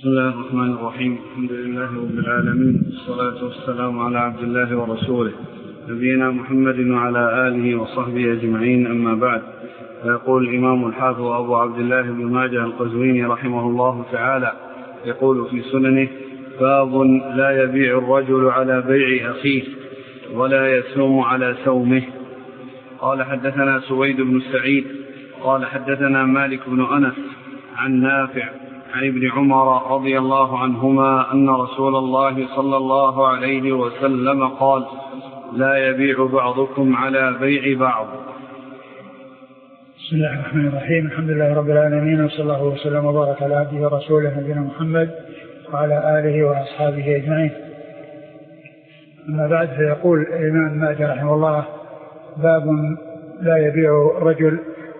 بسم الله الرحمن الرحيم. الحمد لله رب العالمين، والصلاة والسلام على عبد الله ورسوله نبينا محمد وعلى آله وصحبه أجمعين، أما بعد. فيقول الإمام الحافظ أبو عبد الله بن ماجه القزويني رحمه الله تعالى يقول في سننه: باب لا يبيع الرجل على بيع أخيه ولا يسوم على سومه. قال: حدثنا سويد بن سعيد قال: حدثنا مالك بن أنس عن نافع عن ابن عمر رضي الله عنهما أن رسول الله صلى الله عليه وسلم قال: لا يبيع بعضكم على بيع بعض. بسم الله الرحمن الرحيم. الحمد لله رب العالمين، وصلى الله وسلم وبارك على عبده ورسوله نبينا محمد وعلى آله وأصحابه أجمعين. أما بعد، فيقول الإمام ماجه رحمه الله: باب لا يبيع الرجل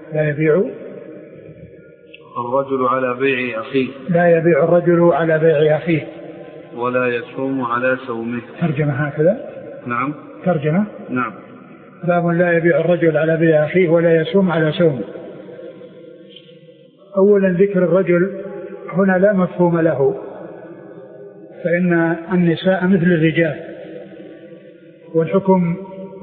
على بيع أخيه، لا يبيع الرجل على بيع أخيه ولا يسوم على سومه. ترجمة هكذا؟ نعم. ترجمة؟ نعم. باب لا يبيع الرجل على بيع أخيه ولا يسوم على سومه. أولا، ذكر الرجل هنا لا مفهوم له، فإن النساء مثل الرجال، والحكم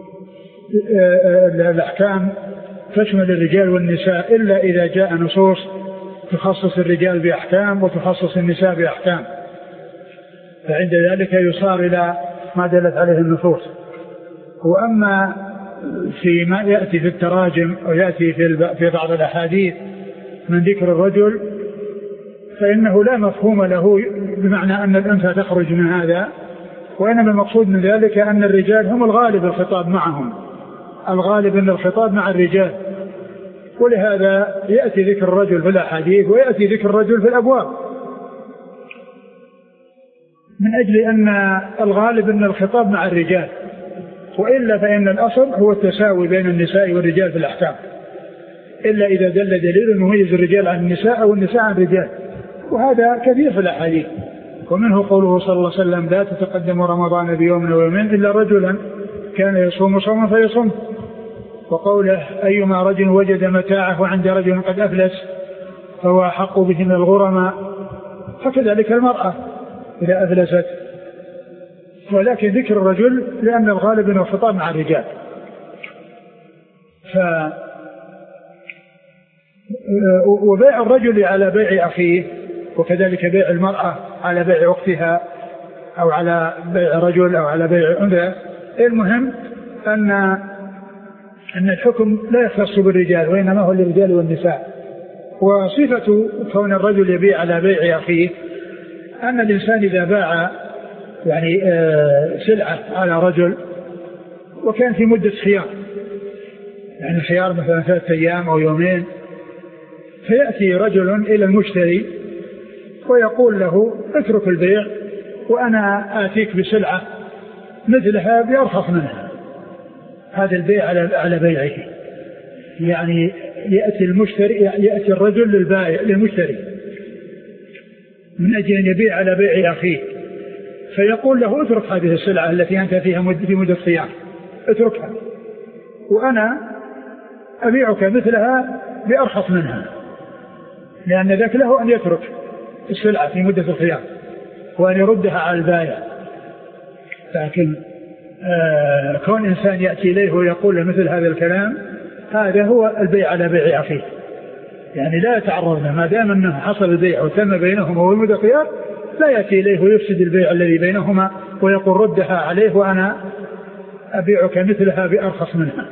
الأحكام تشمل الرجال والنساء إلا إذا جاء نصوص تخصص الرجال بأحكام وتخصص النساء بأحكام، فعند ذلك يصار إلى ما دلت عليه النصوص. وأما فيما يأتي في التراجم أو يأتي في بعض الأحاديث من ذكر الرجل، فإنه لا مفهوم له، بمعنى أن الأنثى تخرج من هذا، وإنما المقصود من ذلك أن الرجال هم الغالب الخطاب معهم، الغالب أن الخطاب مع الرجال، ولهذا يأتي ذكر الرجل في الأحاديث ويأتي ذكر الرجل في الأبواب، من أجل أن الغالب أن الخطاب مع الرجال، وإلا فإن الأصل هو التساوي بين النساء والرجال في الأحكام، إلا إذا دل دليل مميز الرجال عن النساء أو النساء عن الرجال، وهذا كثير في الأحاديث. ومنه قوله صلى الله عليه وسلم: لا تتقدم رمضان بيوم ويومين إلا رجلا كان يصوم صوما فيصوم. وقوله: أيما رجل وجد متاعه عند رجل قد أفلس فهو أحق به من الغرماء. فكذلك المرأة إذا أفلست، ولكن ذكر الرجل لأن الغالب أنه خطاب مع الرجال. وبيع الرجل على بيع أخيه، وكذلك بيع المرأة على بيع أختها، أو على بيع رجل أو على بيع أنثى. المهم أن الحكم لا يختص بالرجال، وإنما هو للرجال والنساء. وصفة كون الرجل يبيع على بيع أخيه أن الإنسان إذا باع يعني سلعة على رجل وكان في مدة خيار، يعني الخيار مثلا 3 أيام أو يومين، فيأتي رجل إلى المشتري ويقول له: اترك البيع وأنا آتيك بسلعة مثلها بأرخص منها. هذا البيع على بيعه، يعني يأتي الرجل للمشتري من أجل أن يبيع على بيع أخيه، فيقول له: اترك هذه السلعة التي أنت فيها في مدة خيار، اتركها وأنا أبيعك مثلها بأرخص منها، لأن ذاك له أن يترك السلعة في مدة الخيار وأن يردها على البائع. لكن كون إنسان يأتي إليه ويقول له مثل هذا الكلام، هذا هو البيع على بيع أخيه، يعني لا يتعرض له، ما دام أنه حصل البيع وتم بينهما والمدة خيار، لا يأتي إليه ويفسد البيع الذي بينهما ويقول ردها عليه وأنا أبيعك مثلها بأرخص منها،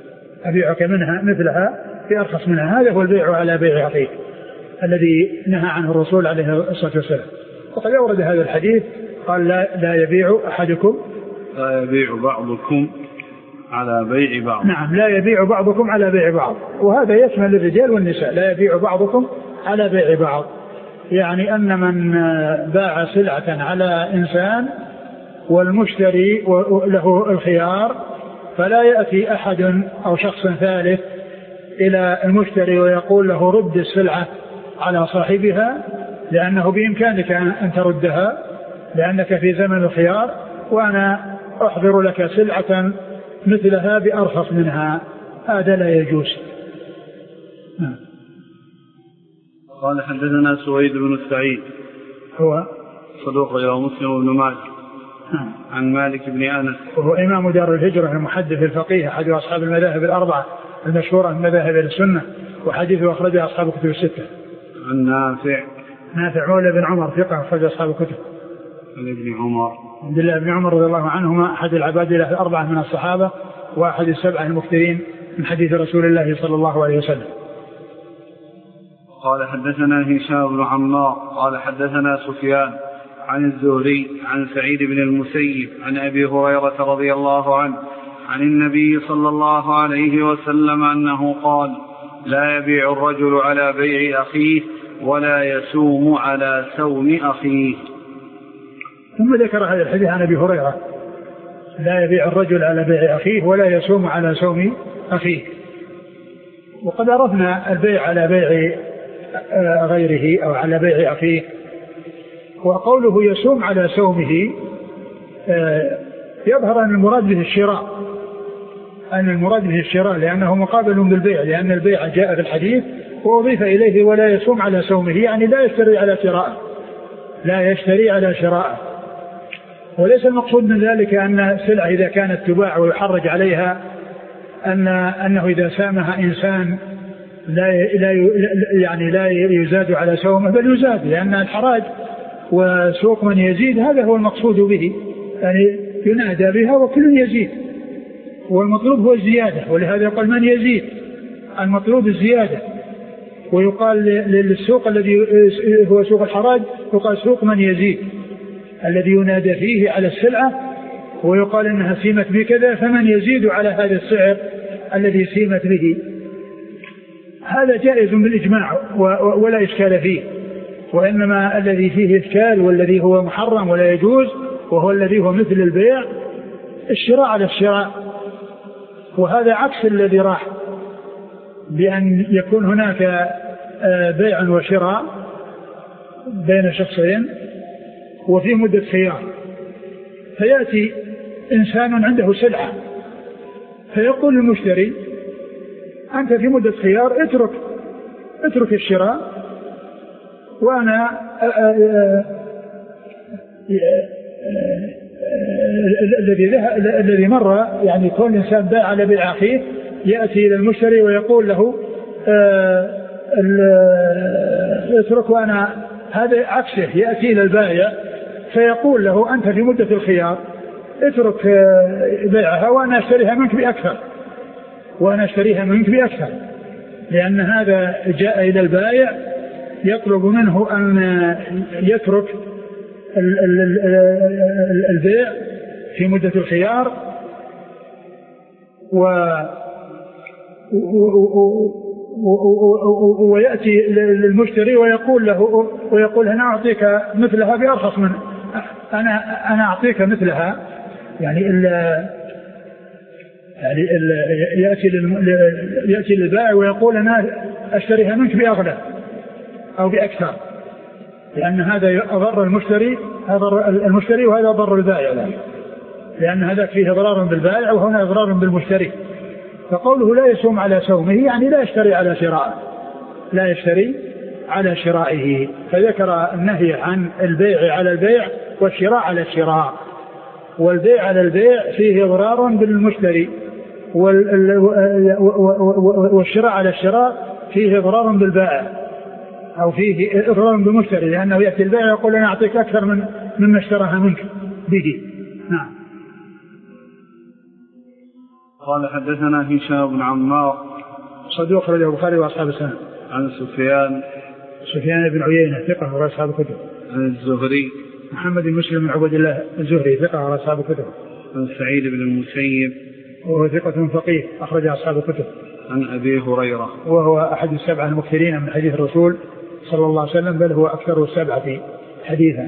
بأرخص منها. هذا هو البيع على بيع أخيه الذي نهى عنه الرسول عليه الصلاة والسلام. وقد أورد هذا الحديث قال: لا يبيع أحدكم، لا يبيع بعضكم على بيع بعض. نعم، لا يبيع بعضكم على بيع بعض، وهذا يشمل الرجال والنساء. لا يبيع بعضكم على بيع بعض، يعني أن من باع سلعة على إنسان والمشتري له الخيار، فلا يأتي أحد أو شخص ثالث إلى المشتري ويقول له: رد السلعة على صاحبها، لأنه بإمكانك أن تردها لأنك في زمن الخيار، وأنا أحضر لك سلعة مثلها بأرخص منها. هذا لا يجوز. قال: حدثنا سويد بن سعيد هو صدوق رواه مسلم وابن ماجه. عن مالك بن أنس وهو إمام دار الهجرة المحدث الفقيه أحد أصحاب المذاهب الأربعة المشهورة من مذاهب السنة وحديثه أخرجه أصحاب الكتب الستة. عن نافع مولى بن عمر ثقة أخرج أصحاب الكتب. عن ابن عمر عبد الله بن عمر رضي الله عنهما أحد العبادلة الأربعة من الصحابة وأحد السبعة المكثرين من حديث رسول الله صلى الله عليه وسلم. قال حدثنا هشام بن عمار قال حدثنا سفيان عن الزهري عن سعيد بن المسيب عن أبي هريرة رضي الله عنه عن النبي صلى الله عليه وسلم أنه قال: لا يبيع الرجل على بيع أخيه ولا يسوم على سوم أخيه. ثم ذكر هذا الحديث عن أبي هريرة: لا يبيع الرجل على بيع أخيه ولا يسوم على سوم أخيه. وقد عرفنا البيع على بيع غيره أو على بيع أخيه. وقوله يسوم على سومه يظهر أن المراد به الشراء، لأنه مقابل بالبيع، لأن البيع جاء في الحديث وأضيف إليه ولا يسوم على سومه، يعني لا يشتري على شراءه. وليس المقصود من ذلك أن السلعة إذا كانت تباع ويحرج عليها أنه إذا سامها إنسان لا يزاد على سومه، بل يزاد، لأن الحراج وسوق من يزيد هذا هو المقصود به، يعني ينادى بها وكل يزيد، والمطلوب هو الزيادة، ولهذا يقال من يزيد، المطلوب الزيادة. ويقال للسوق الذي هو سوق الحراج يقال سوق من يزيد، الذي ينادى فيه على السلعة ويقال إنها سيمت بكذا، فمن يزيد على هذا السعر الذي سيمت به. هذا جائز بالإجماع ولا إشكال فيه. وإنما الذي فيه إشكال والذي هو محرم ولا يجوز وهو الذي هو مثل البيع، الشراء على الشراء. وهذا عكس الذي راح بأن يكون هناك بيع وشراء بين شخصين وفي مدة خيار، فيأتي إنسان عنده سلعة فيقول للمشتري: أنت في مدة خيار، اترك الشراء، وأنا الذي مر، يعني كل إنسان باع على بيع أخيه يأتي إلى المشتري ويقول له اترك، وأنا هذا عكسه، يأتي إلى البائع فيقول له: أنت في مدة الخيار، اترك بيعها وأنا أشتريها منك بأكثر، لأن هذا جاء إلى البائع يطلب منه أن يترك البيع في مدة الخيار ويأتي للمشتري ويقول أنا أعطيك مثلها بأرخص من أنا أعطيك مثلها، يأتي للبائع ويقول: أنا أشتريها منك بأغلى أو بأكثر، لأن هذا أضر المشتري وهذا أضر البائع، لأن هذا فيه ضرار بالبائع وهنا ضرار بالمشتري. فقوله لا يسوم على سومه يعني لا يشتري على شرائه. فذكر النهي عن البيع على البيع والشراء على الشراء. والبيع على البيع فيه ضرار بالمشتري، والشراء على الشراء فيه ضرار بالبائع أو فيه ضرار بالمشتري، لأنه يأتي البائع يقول: أنا أعطيك أكثر مما اشتراها منك به. نعم. قال حدثنا هشام بن عمار صدوق رجل البخاري وأصحاب السنة. عن سفيان بن عيينة ثقة وأصحاب الكتب. عن الزهري محمد بن مسلم بن عبد الله الزهري ثقة وأصحاب الكتب. عن سعيد بن المسيب وهو ثقة فقيه أخرج أصحاب الكتب. عن أبي هريرة وهو أحد السبعة المكثرين من حديث الرسول صلى الله عليه وسلم، بل هو أكثر السبعة حديثا.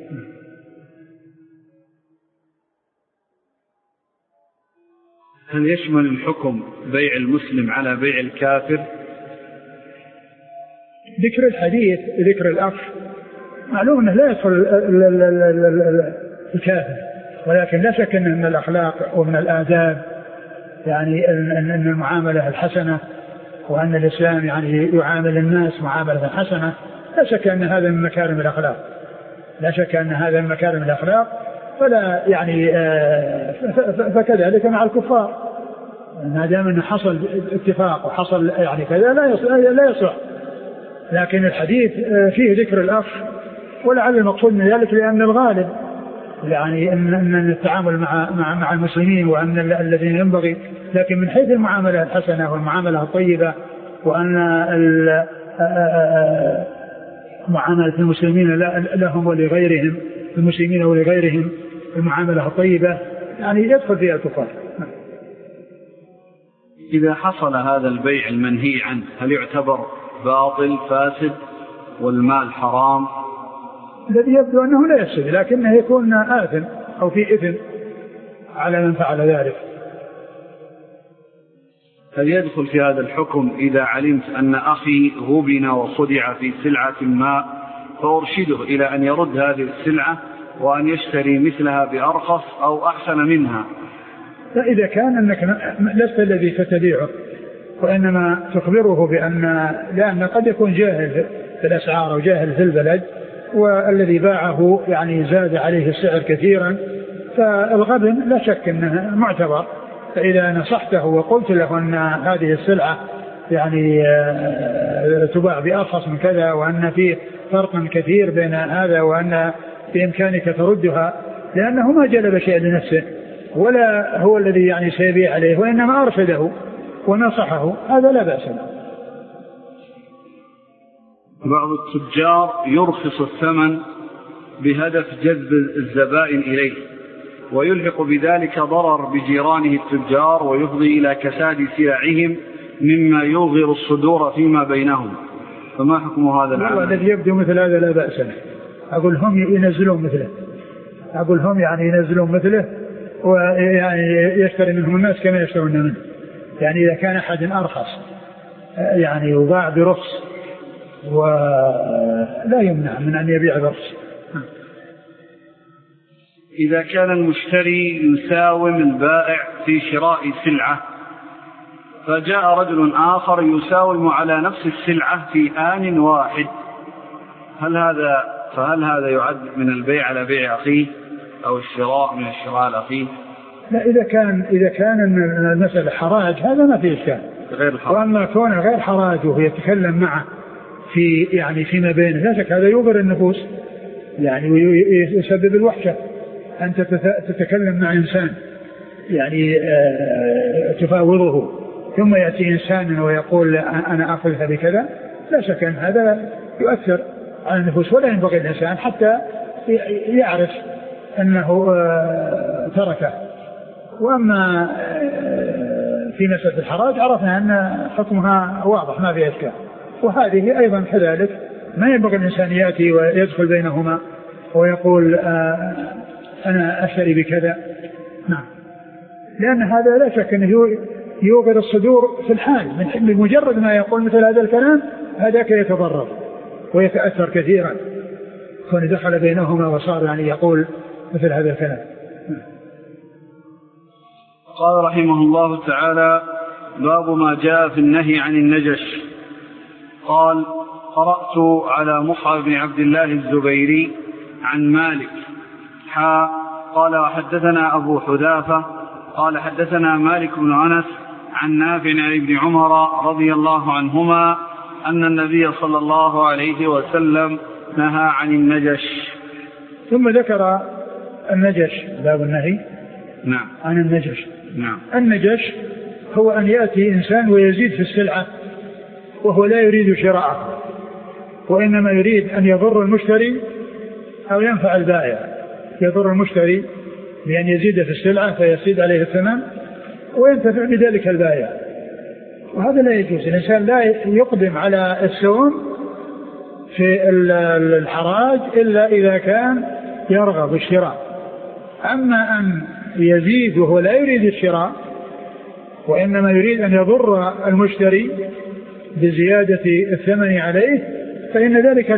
هل يشمل الحكم بيع المسلم على بيع الكافر؟ ذكر الحديث ذكر الأخ معلوم أنه لا يدخل الكافر، ولكن لا شك أن من الأخلاق ومن الآداب يعني أن المعاملة الحسنة، وأن الإسلام يعني يعامل الناس معاملة حسنة، لا شك أن هذا من مكارم الأخلاق. لا شك أن هذا من مكارم الأخلاق، فلا يعني فكذلك مع الكفار، ما دام أنه حصل اتفاق وحصل يعني كذا لا يصح. لكن الحديث فيه ذكر الأخ، ولعل المقصود من ذلك لأن الغالب يعني أن التعامل مع المسلمين وأن الذين ينبغي، لكن من حيث المعاملة الحسنة والمعاملة الطيبة، وأن معاملة المسلمين لهم ولغيرهم، المسلمين ولغيرهم المعاملة الطيبة، يعني يدخل فيها الكفار. إذا حصل هذا البيع المنهي عنه هل يعتبر باطل فاسد والمال حرام؟ الذي يبدو أنه لا يفسد، لكنه يكون آثم أو في إثم على من فعل ذلك. هل يدخل في هذا الحكم إذا علمت أن أخي غبن وخدع في سلعة ما فأرشده إلى أن يرد هذه السلعة وأن يشتري مثلها بأرخص أو أحسن منها؟ فإذا كان أنك لست الذي ستبيعه، وإنما تخبره لأن قد يكون جاهل في الأسعار أو جاهل في البلد، والذي باعه يعني زاد عليه السعر كثيرا، فالغبن لا شك أنه معتبر. فإذا نصحته وقلت له أن هذه السلعة يعني تباع بأرخص من كذا، وأن فيه فرق كثير بين هذا، وأن بإمكانك تردها، لأنه ما جلب شيء لنفسه ولا هو الذي يعني سيبيع عليه، وإنما أرشده ونصحه، هذا لا بأس له. بعض التجار يرخص الثمن بهدف جذب الزبائن إليه، ويلحق بذلك ضرر بجيرانه التجار، ويفضي إلى كساد سلعهم مما يوغر الصدور فيما بينهم، فما حكم هذا العمل؟ الذي يبدو مثل هذا لا بأس له. أقول هم ينزلون مثله، أقول هم يعني ينزلون مثله، ويعني يشتري منهم الناس كما يشترون منه. يعني إذا كان أحد أرخص يعني وباع برخص، ولا يمنع من أن يبيع برخص. إذا كان المشتري يساوم البائع في شراء سلعة، فجاء رجل آخر يساوم على نفس السلعة في آن واحد، فهل هذا يعد من البيع على بيع أخيه أو الشراء من الشراء على أخيه؟ لا، إذا كان المسألة حراج هذا ما فيه إشكال، وأما كون غير حراج وهو يتكلم معه فيما بينه، لا شك هذا يغر النفوس يعني ويسبب الوحشة. أنت تتكلم مع إنسان يعني تفاوضه، ثم يأتي إنسان ويقول أنا أخذها بكذا، لا شك أن هذا يؤثر على النفوس، ولا ينبغي الإنسان حتى يعرف أنه تركه. وأما في مسألة الحراج عرفنا أن حكمها واضح ما في إشكال، وهذه أيضا كذلك ما ينبغي الإنسان يأتي ويدخل بينهما ويقول أنا أشتري بكذا. نعم، لأن هذا لا شك أنه يوغر الصدور في الحال، من مجرد ما يقول مثل هذا الكلام هذاك يتضرر ويتأثر كثيرا، كون دخل بينهما وصار يعني يقول مثل هذا الكلام. قال رحمه الله تعالى: باب ما جاء في النهي عن النجش. قال: قرأت على مصعب بن عبد الله الزبيري عن مالك قال: وحدثنا أبو حذافة قال: حدثنا مالك بن أنس عن نافع عن ابن عمر رضي الله عنهما أن النبي صلى الله عليه وسلم نهى عن النجش. ثم ذكر النجش، باب النهي نعم عن النجش. نعم. النجش هو أن يأتي إنسان ويزيد في السلعة وهو لا يريد شراءه، وإنما يريد أن يضر المشتري أو ينفع البائع. يضر المشتري بأن يزيد في السلعة فيزيد عليه الثمن، وينتفع بذلك البائع، وهذا لا يجوز. الإنسان لا يقدم على السوم في الحراج إلا إذا كان يرغب الشراء. أما أن يزيد وهو لا يريد الشراء وإنما يريد أن يضر المشتري بزيادة الثمن عليه، فإن ذلك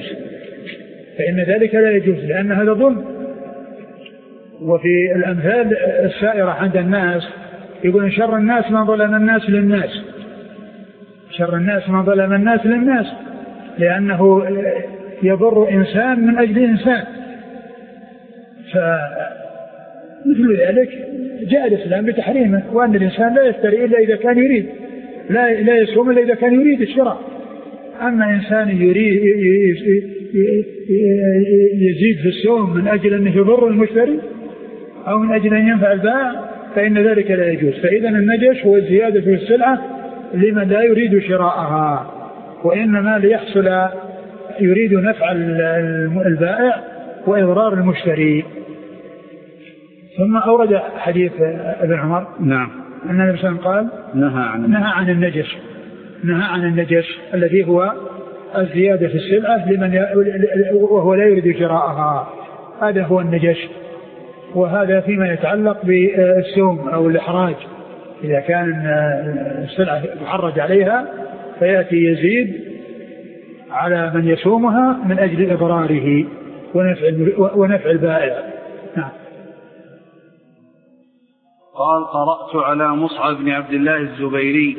لا يجوز، لأن هذا ظلم. وفي الأمثال السائرة عند الناس يقول: شر الناس من ظلم الناس للناس، شر الناس من ظلم الناس للناس، لأنه يضر إنسان من أجل إنسان، فمثل ذلك جاء الإسلام بتحريمه، وأن الإنسان لا يشتري إلا إذا كان يريد، لا يصوم إلا إذا كان يريد الشراء. أما إنسان يريد يزيد في الصوم من أجل أنه يضر المشتري أو من أجل أن ينفع البائع فإن ذلك لا يجوز. فإذا النجش هو الزيادة في السلعة لمن لا يريد شراءها، وإنما ليحصل يريد نفع البائع وإضرار المشتري. ثم أورد حديث ابن عمر نعم أن النبي صلى الله عليه وسلم قال نهى عن النجش الذي هو الزيادة في السلعة وهو لا يريد شراءها، هذا هو النجش. وهذا فيما يتعلق بالسوم أو الإحراج، إذا كان السلعة يحرج عليها فيأتي يزيد على من يسومها من أجل إضراره ونفع البائع. نعم. قال قرأت على مصعب بن عبد الله الزبيري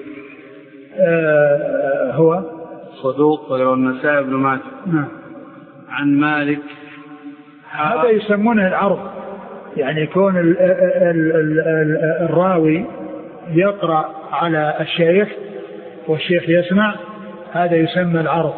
هو صدوق وله النسائي بن ماجه. نعم. عن مالك. هذا يسمونه العرض، يعني يكون الراوي يقرأ على الشيخ والشيخ يسمع، هذا يسمى العرض.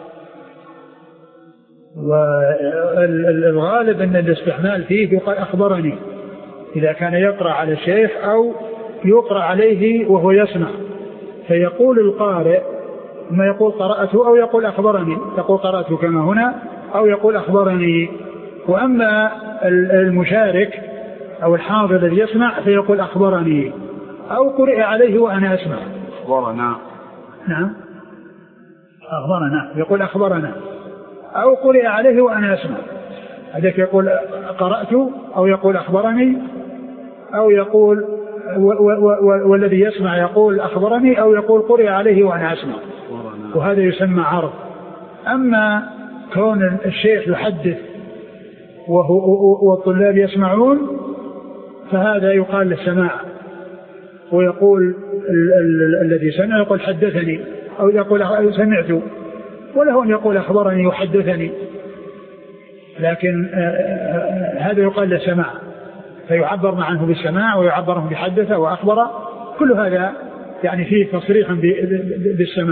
والغالب أن الاستحمال فيه يقال أخبرني إذا كان يقرأ على الشيخ أو يقرأ عليه وهو يسمع، فيقول القارئ ما يقول قرأته أو يقول أخبرني، يقول قرأته كما هنا أو يقول أخبرني. وأما المشارك أو الحاضر الذي يسمع فيقول أخبرني أو قرئ عليه وأنا أسمع. أخبرنا. نعم أخبرنا، يقول أخبرنا أو قرئ عليه وأنا أسمع. هذاك يقول قرأت أو يقول أخبرني أو يقول والذي يسمع يقول أخبرني أو يقول قرئ عليه وأنا أسمع، وهذا يسمى عرض. أما كون الشيخ يحدث والطلاب يسمعون فهذا يقال للسماع، ويقول الذي سمع يقول حدثني أو يقول سمعت، وله أن يقول أخبرني وحدثني، لكن هذا يقال للسماع فيعبر عنه بالسماع ويعبر عنه بحدث وأخبر، كل هذا يعني فيه تصريح بالسماع.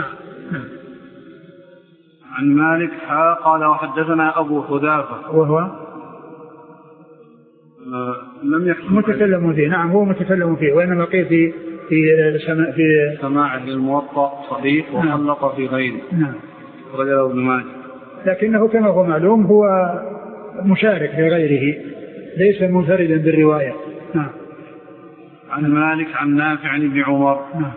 عن مالك قال وحدثنا أبو حذافة وهو لم يكن متكلم فيه. نعم هو متكلم فيه، وإنما قيل في سماعه للموطأ صحيح وحلق في غيره. نعم رجله ابن ماجه، لكنه كما هو معلوم هو مشارك في غيره ليس منفردا بالرواية. نعم. عن مالك عن نافع عن ابن عمر. نعم.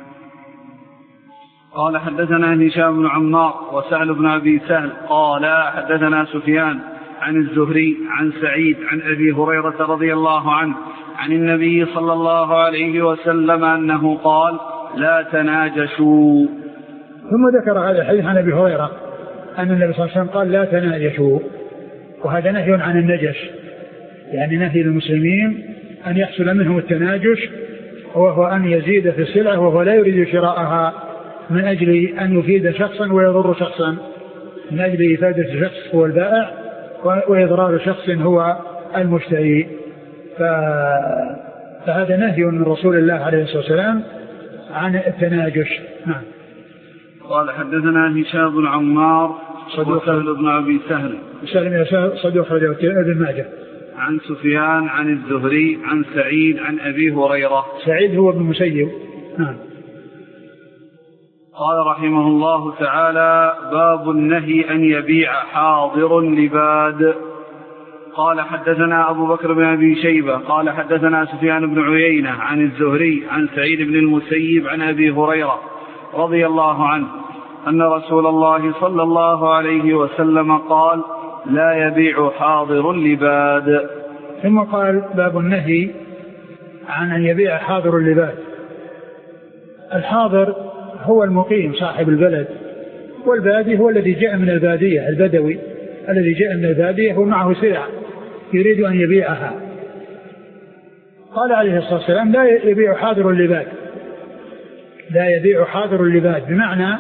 قال حدثنا هشام بن عمار وسهل بن أبي سهل قال حدثنا سفيان عن الزهري عن سعيد عن أبي هريرة رضي الله عنه عن النبي صلى الله عليه وسلم أنه قال لا تناجشوا. ثم ذكر هذا الحديث عن أبي هريرة أن النبي صلى الله عليه وسلم قال لا تناجشوا، وهذا نهي عن النجش، يعني نهي المسلمين أن يحصل منهم التناجش، وهو أن يزيد في السلعة وهو لا يريد شراءها من أجل أن يفيد شخصا ويضر شخصا، من أجل إفادة شخص هو البائع وإضرار شخص هو المشتري. فهذا نهي من رسول الله عليه الصلاة والسلام عن التناجش. نعم. قال حدثنا هشام بن عمار وسهل بن أبي سهل صدوق ابن ماجه. عن سفيان عن الزهري عن سعيد عن أبي هريرة. سعيد هو ابن مسيب. نعم. قال رحمه الله تعالى باب النهي أن يبيع حاضر لباد. قال حدثنا أبو بكر بن أبي شيبة قال حدثنا سفيان بن عيينة عن الزهري عن سعيد بن المسيب عن أبي هريرة رضي الله عنه أن رسول الله صلى الله عليه وسلم قال لا يبيع حاضر لباد. ثم قال باب النهي عن أن يبيع حاضر لباد. الحاضر هو المقيم صاحب البلد، والبادي هو الذي جاء من البادية، البدوي الذي جاء من البادية ومعه سلعة يريد أن يبيعها. قال عليه الصلاة والسلام لا يبيع حاضر اللباد، لا يبيع حاضر اللباد، بمعنى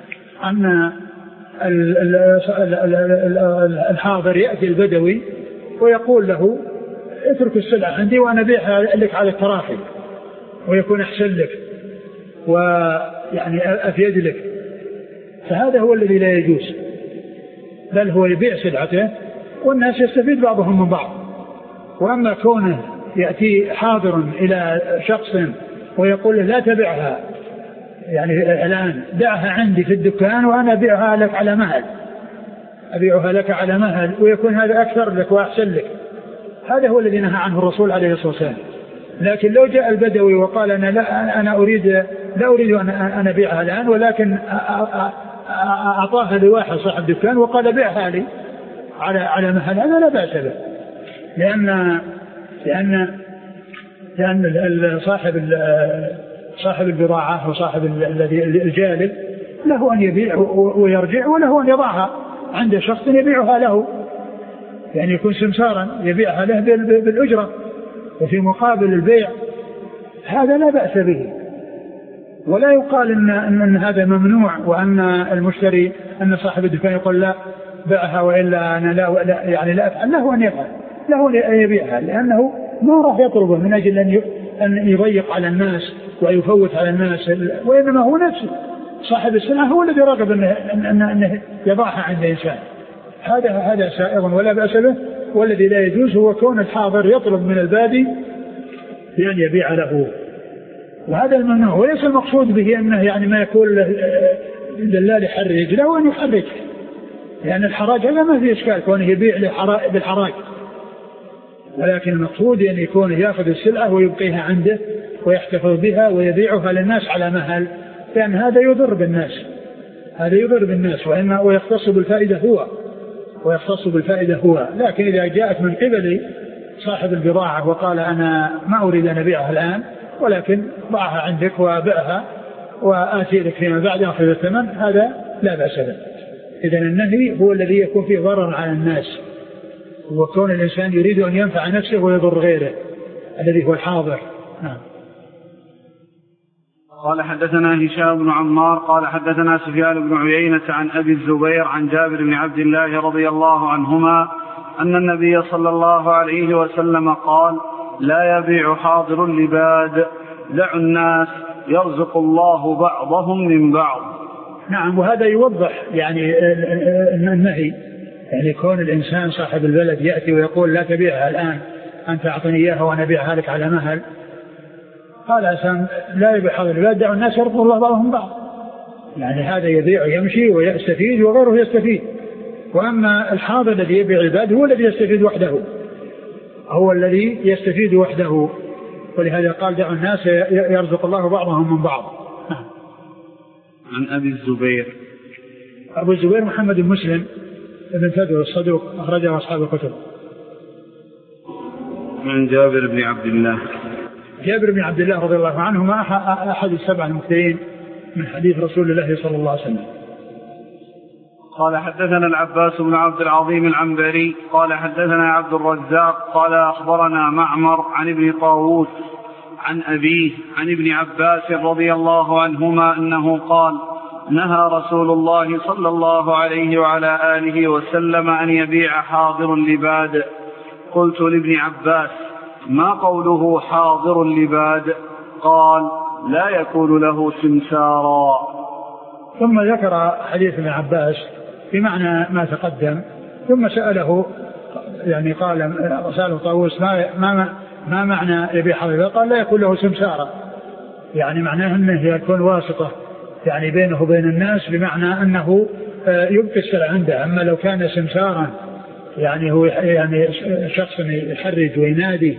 أن الحاضر يأتي البدوي ويقول له اترك السلعة عندي وأنا أبيعها لك على التراخي ويكون أحسن لك ويعني أفيد لك، فهذا هو الذي لا يجوز، بل هو يبيع سلعته والناس يستفيد بعضهم من بعض. وأما كونه يأتي حاضر إلى شخص ويقول له لا تبيعها يعني الآن، دعها عندي في الدكان وأنا أبيعها لك على مهل، أبيعها لك على مهل ويكون هذا أكثر لك وأحسن لك، هذا هو الذي نهى عنه الرسول عليه الصلاة والسلام. لكن لو جاء البدوي وقال أنا لا أريد أن أبيعها الآن، ولكن أعطاها لواحد صاحب دكان وقال بيعها لي على مهل، هذا لا بأس به، لأن صاحب البضاعة وصاحب الجالب له أن يبيع ويرجع، وله أن يضعها عند شخص يبيعها له، يعني يكون سمسارا يبيعها له بالأجرة وفي مقابل البيع، هذا لا بأس به. ولا يقال إن هذا ممنوع، وأن المشتري أن صاحب الدكان يقول لا بيعها وإلا أنا لا يعني لا أفعل، له أن يفعل، له أن يبيعها، لأنه ما راح يطلبه من أجل أن يضيق على الناس ويفوت على الناس، وإنما هو نفسه صاحب السلعة هو الذي راغب أنه يضعها عند إنسان، هذا سائغ ولا بأس به. والذي لا يجوز هو كون الحاضر يطلب من البادي بأن يبيع له، وهذا الممنوع. وليس المقصود به أنه يعني ما يقول الدلال يحرج، له أن يحرج، لأن الحراج هذا ما فيه إشكال كونه يبيع بالحراج، ولكن المقصود أن يكون يأخذ السلعة ويبقيها عنده ويحتفظ بها ويبيعها للناس على مهل، لأن هذا يضر بالناس، ويختص بالفائدة هو. لكن إذا جاءت من قبل صاحب البضاعة وقال أنا ما أريد أن أبيعها الآن، ولكن ضعها عندك وبيعها وآتي لك فيما بعد أخذ الثمن، هذا لا بأس به. إذن النهي هو الذي يكون فيه ضرر على الناس، وكون الإنسان يريد أن ينفع نفسه ويضر غيره الذي هو الحاضر. قال حدثنا هشام بن عمار قال حدثنا سفيان بن عيينة عن أبي الزبير عن جابر بن عبد الله رضي الله عنهما أن النبي صلى الله عليه وسلم قال لا يبيع حاضر لباد، دعوا الناس يرزق الله بعضهم من بعض. نعم، وهذا يوضح يعني النهي، يعني كون الإنسان صاحب البلد يأتي ويقول لا تبيعها الآن، أنت أعطني إياها وأنا أبيعها لك على مهل، قال أسان لا يبيع حاضر البلد، دعوا الناس يرزق الله بعضهم بعض، يعني هذا يبيع يمشي ويستفيد وغيره يستفيد. وأما الحاضر الذي يبيع البلد هو الذي يستفيد وحده، ولهذا قال دعوا الناس يرزق الله بعضهم من بعض. عن أبي الزبير. أبو الزبير محمد بن مسلم ابن تدر الصدوق أخرجه أصحاب الكتب. عن جابر بن عبد الله. جابر بن عبد الله رضي الله عنهما أحد السبع المكثرين من حديث رسول الله صلى الله عليه وسلم. قال حدثنا العباس بن عبد العظيم العنبري قال حدثنا عبد الرزاق قال أخبرنا معمر عن ابن طاووس عن أبيه عن ابن عباس رضي الله عنهما أنه قال نهى رسول الله صلى الله عليه وعلى آله وسلم أن يبيع حاضر لباد. قلت لابن عباس ما قوله حاضر لباد؟ قال لا يكون له سمسارا. ثم ذكر حديث ابن عباس بمعنى ما تقدم، ثم سأله يعني قال سأله طاووس ما معنى يبيع حاضر؟ قال لا يكون له سمسارا، يعني معناه أنه يكون واسطة يعني بينه وبين الناس، بمعنى أنه يبقي السلع عنده. أما لو كان سمسارا يعني هو يعني شخص يحرج وينادي،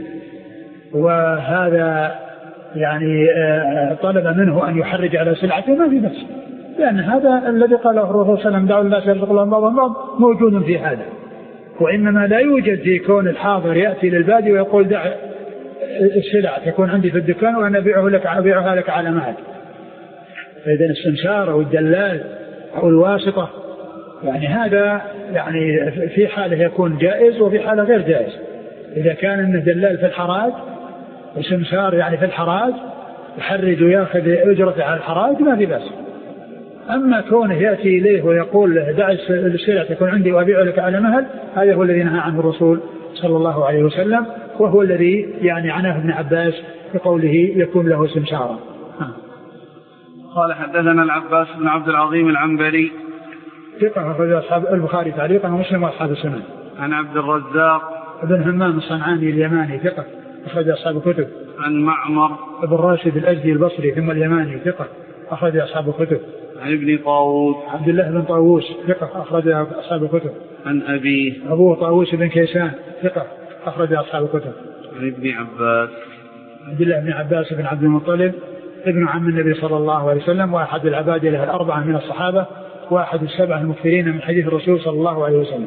وهذا يعني طلب منه أن يحرج على سلعته، ما في بس، لأن هذا الذي قاله الرسول صلى الله عليه وسلم دعوا الناس يرزق الله بعضهم بعض موجود في هذا. وإنما لا يوجد في كون الحاضر يأتي للبادي ويقول دع السلع تكون عندي في الدكان وأنا أبيعها لك على مهل. فإذا السمسار أو الدلال أو الواسطة يعني هذا يعني في حاله يكون جائز وفي حاله غير جائز. إذا كان إنه دلال في الحراج وسمسار يعني في الحراج يحرج ويأخذ أجرته على الحراج ما في بس. أما كونه يأتي إليه ويقول له دع السلع تكون عندي وأبيع لك على مهل، هذا هو الذي نهى عنه الرسول صلى الله عليه وسلم، وهو الذي يعني عناه ابن عباس بقوله يكون له سمسارا. قال حدثنا العباس بن عبد العظيم العنبري ثقة أخرج أصحاب البخاري تعليقا ومسلم وأصحاب السنن. عن عبد الرزاق بن همام الصنعاني اليماني ثقة أخرج أصحاب الكتب. عن معمر بن راشد الأزدي البصري ثم اليماني ثقة أخرج أصحاب الكتب. عن ابن طاووس عبد الله بن طاووس ثقة أخرج أصحاب الكتب. عن أبيه أبوه طاووس بن كيسان ثقة أخرج أصحاب الكتب. عن ابن عباس عبد الله بن عباس بن عبد المطلب ابن عم النبي صلى الله عليه وسلم، وأحد العبادلة الأربعة من الصحابة، وأحد السبعة المكثرين من حديث الرسول صلى الله عليه وسلم.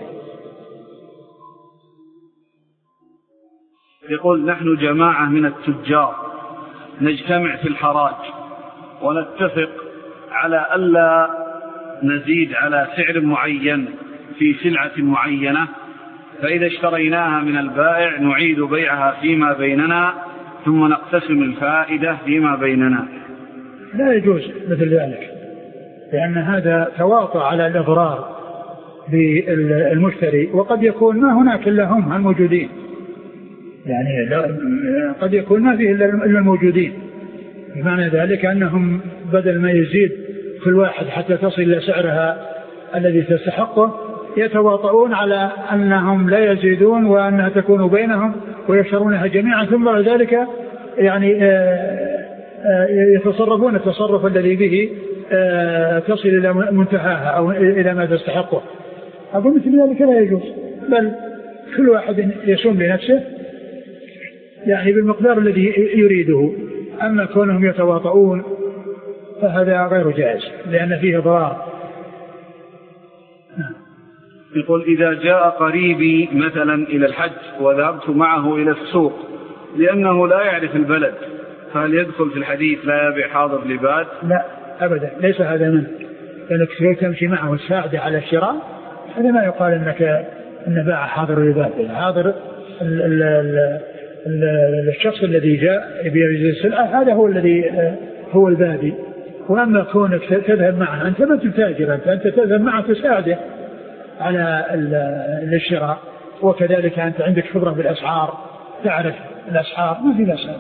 يقول نحن جماعة من التجار نجتمع في الحراج ونتفق على ألا نزيد على سعر معين في سلعة معينة، فإذا اشتريناها من البائع نعيد بيعها فيما بيننا ثم نقتسم الفائدة فيما بيننا. لا يجوز مثل ذلك، لأن هذا تواطؤ على الإضرار بالمشتري، وقد يكون ما هناك إلا هم الموجودين، يعني قد يكون ما فيه إلا الموجودين، بمعنى ذلك أنهم بدل ما يزيد كل واحد حتى تصل إلى سعرها الذي تستحقه يتواطؤون على أنهم لا يزيدون وأنها تكون بينهم ويشترونها جميعا، ثم بعد ذلك يعني يتصرفون التصرف الذي به تصل إلى منتهاها أو إلى ما تستحقه. أقول مثل ذلك لا يجوز، بل كل واحد يصوم لنفسه يعني بالمقدار الذي يريده. أما كونهم يتواطؤون فهذا غير جائز لأن فيه ضرار. يقول إذا جاء قريبي مثلا إلى الحج وذهبت معه إلى السوق لأنه لا يعرف البلد، فهل يدخل في الحديث لا يبيع حاضر لباد؟ لا أبدا، ليس هذا منه، لأنك تمشي معه وتساعده على الشراء، هذا ما يقال أن باع حاضر لباد. حاضر الشخص الذي جاء يبيع السلعة هذا هو الذي هو البادي. وأما كونك تذهب معه أنت ما تتاجر، أنت تذهب معه تساعده على الشراء، وكذلك أنت عندك خبرة بالأسعار تعرف الأسعار، ما في الأسعار.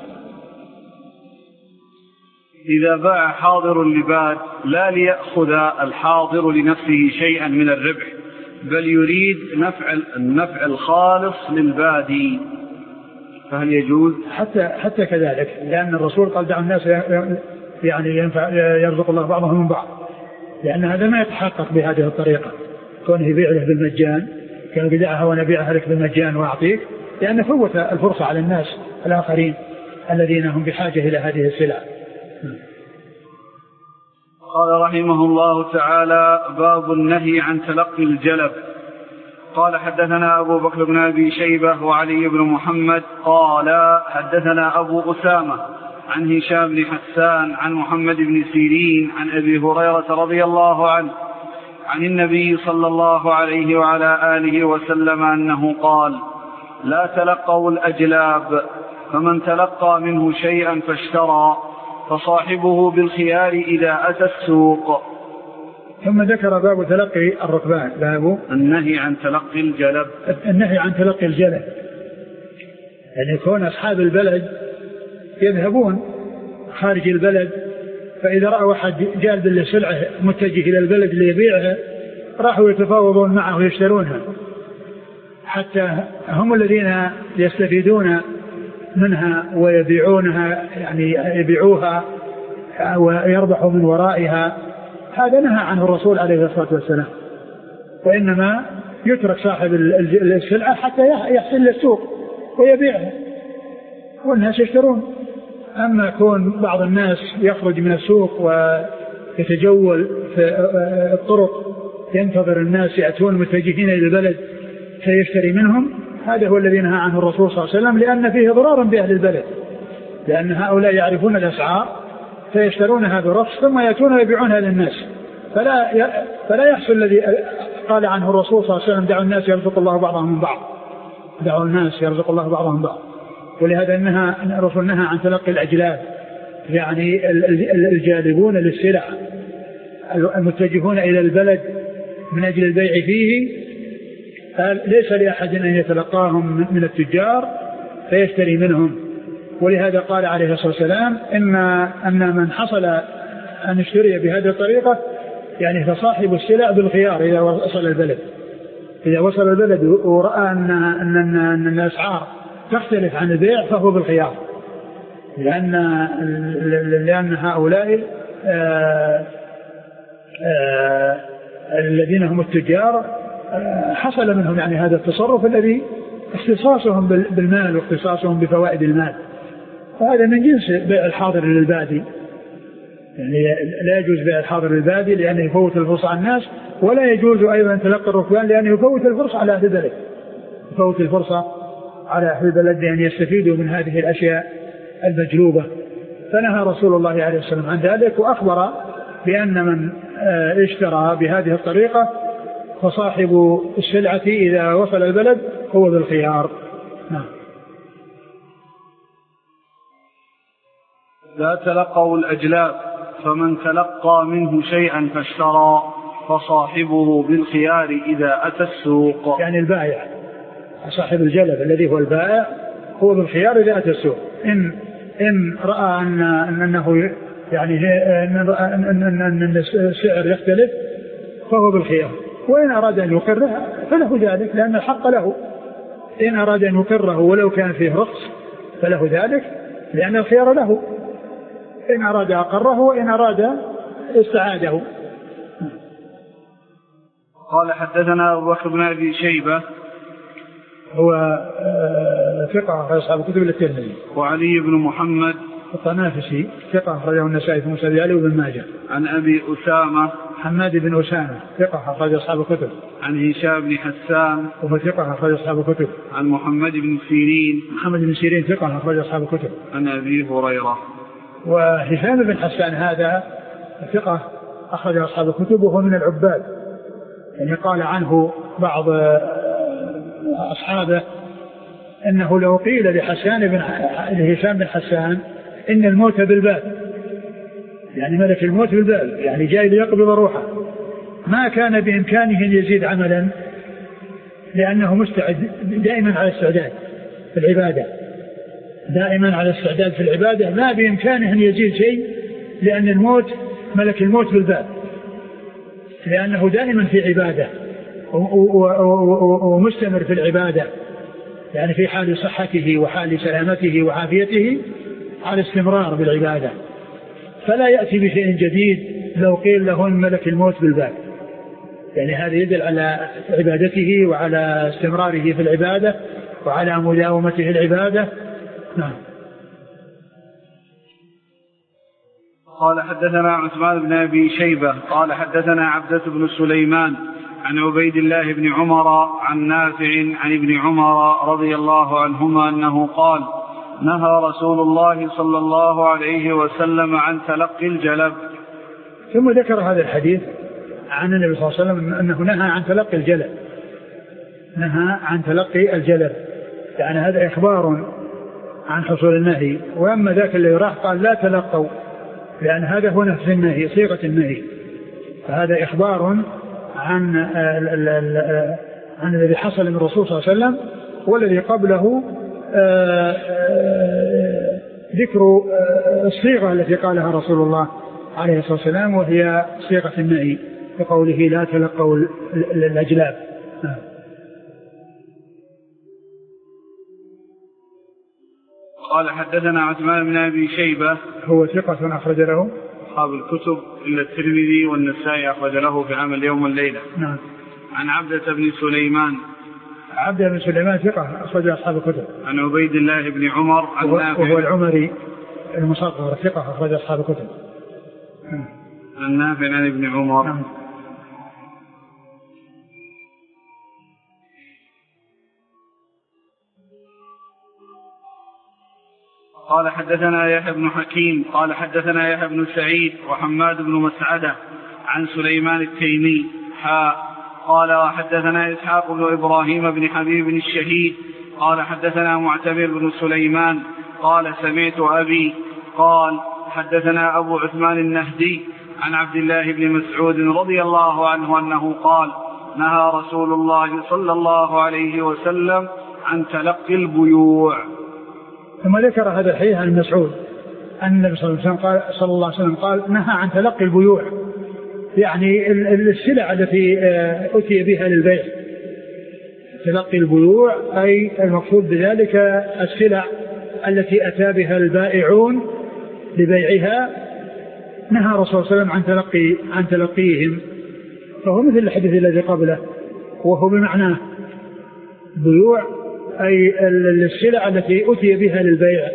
إذا باع حاضر لباد لا ليأخذ الحاضر لنفسه شيئا من الربح، بل يريد النفع الخالص للبادي، فهل يجوز؟ حتى كذلك، لأن الرسول قال دعوا الناس يعني يرزق الله بعضهم من بعض، لأن هذا ما يتحقق بهذه الطريقة، كونه يبيع له بالمجان، كان بدعها ونبيعها لك بالمجان وأعطيك، لأن فوت الفرصة على الناس الآخرين الذين هم بحاجة إلى هذه السلع. قال رحمه الله تعالى: باب النهي عن تلقي الجلب. قال حدثنا أبو بكر بن أبي شيبة وعلي بن محمد قال حدثنا أبو أسامة عن هشام بن حسان عن محمد بن سيرين عن أبي هريرة رضي الله عنه عن النبي صلى الله عليه وعلى آله وسلم أنه قال: لا تلقوا الأجلاب، فمن تلقى منه شيئا فاشترى فصاحبه بالخيار إذا أتى السوق. ثم ذكر باب تلقي الركبان، باب النهي عن تلقي الجلب. النهي عن تلقي الجلب يعني يكون أصحاب البلد يذهبون خارج البلد، فإذا رأوا أحد جالب للسلعة متجه إلى البلد ليبيعها راحوا يتفاوضون معه ويشترونها، حتى هم الذين يستفيدون منها ويبيعونها، يعني يبيعوها ويربحوا من ورائها. هذا نهى عنه الرسول عليه الصلاة والسلام، وإنما يترك صاحب السلعة حتى يحصل للسوق ويبيعها والناس يشترون. أما كون بعض الناس يخرج من السوق ويتجول في الطرق ينتظر الناس يأتون متجهين إلى البلد فيشتري منهم، هذا هو الذي نهى عنه الرسول صلى الله عليه وسلم، لأن فيه ضرارا بأهل البلد، لأن هؤلاء يعرفون الأسعار فيشترونها برخص ثم يأتون ويبيعونها للناس، فلا يحصل الذي قال عنه الرسول صلى الله عليه وسلم: دعوا الناس يرزق الله بعضهم من بعض، دعوا الناس يرزق الله بعضهم من بعض. ولهذا الرسول نهى عن تلقي الأجلاب، يعني الجالبون للسلع المتجهون إلى البلد من أجل البيع فيه، ليس لأحد أن يتلقاهم من التجار فيشتري منهم. ولهذا قال عليه الصلاة والسلام أن من حصل أن يشتري بهذه الطريقة يعني فصاحب السلع بالخيار إذا وصل البلد. إذا وصل البلد ورأى أن الأسعار تختلف عن البيع فهو بالخيار، لأن هؤلاء الذين هم التجار حصل منهم يعني هذا التصرف الذي اختصاصهم بالمال واختصاصهم بفوائد المال، وهذا من جنس بيع الحاضر للبادي. يعني لا يجوز بيع الحاضر للبادي لأنه يفوت الفرصة على الناس، ولا يجوز أيضا تلقي الركبان لأنه يفوت الفرصة على أهل البلد، يفوت الفرصة على أهل البلد لأن يستفيدوا من هذه الأشياء المجلوبة. فنهى رسول الله عليه وسلم عن ذلك، وأخبر بأن من اشترى بهذه الطريقة فصاحب السلعة إذا وصل البلد هو بالخيار. نعم. لا تلقوا الأجلاب، فمن تلقى منه شيئا فاشترى فصاحبه بالخيار إذا أتى السوق. يعني البائع صاحب الجلب الذي هو البائع هو بالخيار إذا أتى السوق. إن رأى أنه يعني أن السعر يختلف فهو بالخيار، وإن أراد أن يقره فله ذلك لأن الحق له. إن أراد أن يقره ولو كان فيه رخص فله ذلك لأن الخيار له، إن أراد أقره وإن أراد استعاده. قال حدثنا أبو بكر بن أبي شيبة هو ثقة في أصحاب الكتب الترمذي، وعلي بن محمد الطنافسي ثقة أخرجه النسائي في مسند علي وابن ماجه. عن أبي أسامة حماد بن أسامة ثقة أخرج أصحاب الكتب. عن هشام بن حسان وهو ثقة أخرج أصحاب الكتب. عن محمد بن سيرين محمد بن سيرين ثقة أخرج أصحاب الكتب. عن أبي هريرة. وهشام بن حسان هذا ثقة أخرج أصحاب الكتب وهو من العباد، يعني قال عنه بعض أصحابه أنه لو قيل لهشام بن حسان إن الموت بالباب، يعني ملك الموت بالباب يعني جاي ليقبض روحه، ما كان بإمكانه أن يزيد عملا لأنه مستعد دائما على استعداد في العبادة، دائما على استعداد في العبادة، ما بإمكانه أن يزيد شيء لأن الموت ملك الموت بالباب، لأنه دائما في عبادة ومستمر في العبادة، يعني في حال صحته وحال سلامته وعافيته على استمرار بالعبادة، فلا يأتي بشيء جديد لو قيل له ملك الموت بالباب. يعني هذا يدل على عبادته وعلى استمراره في العبادة وعلى مداومته العبادة. نعم. قال حدثنا عثمان بن أبي شيبة قال حدثنا عبدة بن سليمان عن عبيد الله بن عمر عن نافع عن ابن عمر رضي الله عنهما أنه قال نهى رسول الله صلى الله عليه وسلم عن تلقي الجلب. ثم ذكر هذا الحديث عن النبي صلى الله عليه وسلم أنه نهى عن تلقي الجلب، نهى عن تلقي الجلب، يعني هذا إخبار عن حصول النهي. وأما ذاك اللي راح قال لا تلقوا، لأن هذا هو نفس النهي صيغة النهي، فهذا إخبار عن الذي حصل من الرسول صلى الله عليه وسلم، والذي قبله ذكر الصيغة التي قالها رسول الله عليه الصلاة والسلام وهي صيغة النهي بقوله لا تلقوا الأجلاب. قال حدثنا عثمان بن أبي شيبة هو ثقة أخرج له أصحاب الكتب إلا الترمذي والنسائي أخرج له في عمل يوم والليلة. نعم. عن عبدة بن سليمان عبدة بن سليمان ثقة أخرج أصحاب الكتب. عن عبيد الله بن عمر عن نافع وهو العمري المصغر ثقة أخرج أصحاب الكتب. عن نافع عن ابن عمر. نعم. قال حدثنا يحيى بن حكيم قال حدثنا يحيى بن سعيد وحماد بن مسعدة عن سليمان التيمي قال وحدثنا إسحاق بن إبراهيم بن حبيب الشهيد قال حدثنا معتمر بن سليمان قال سمعت أبي قال حدثنا أبو عثمان النهدي عن عبد الله بن مسعود رضي الله عنه أنه قال نهى رسول الله صلى الله عليه وسلم عن تلقي البيوع. ثم ذكر هذا الحديث عن مسعود أن النبي صلى الله عليه وسلم قال نهى عن تلقي البيوع، يعني السلع التي أتي بها للبيع. تلقي البيوع أي المقصود بذلك السلع التي أتى بها البائعون لبيعها، نهى الرسول صلى الله عليه وسلم عن تلقيهم، فهو مثل الحديث الذي قبله وهو بمعناه. بيوع أي السلع التي أتي بها للبيع.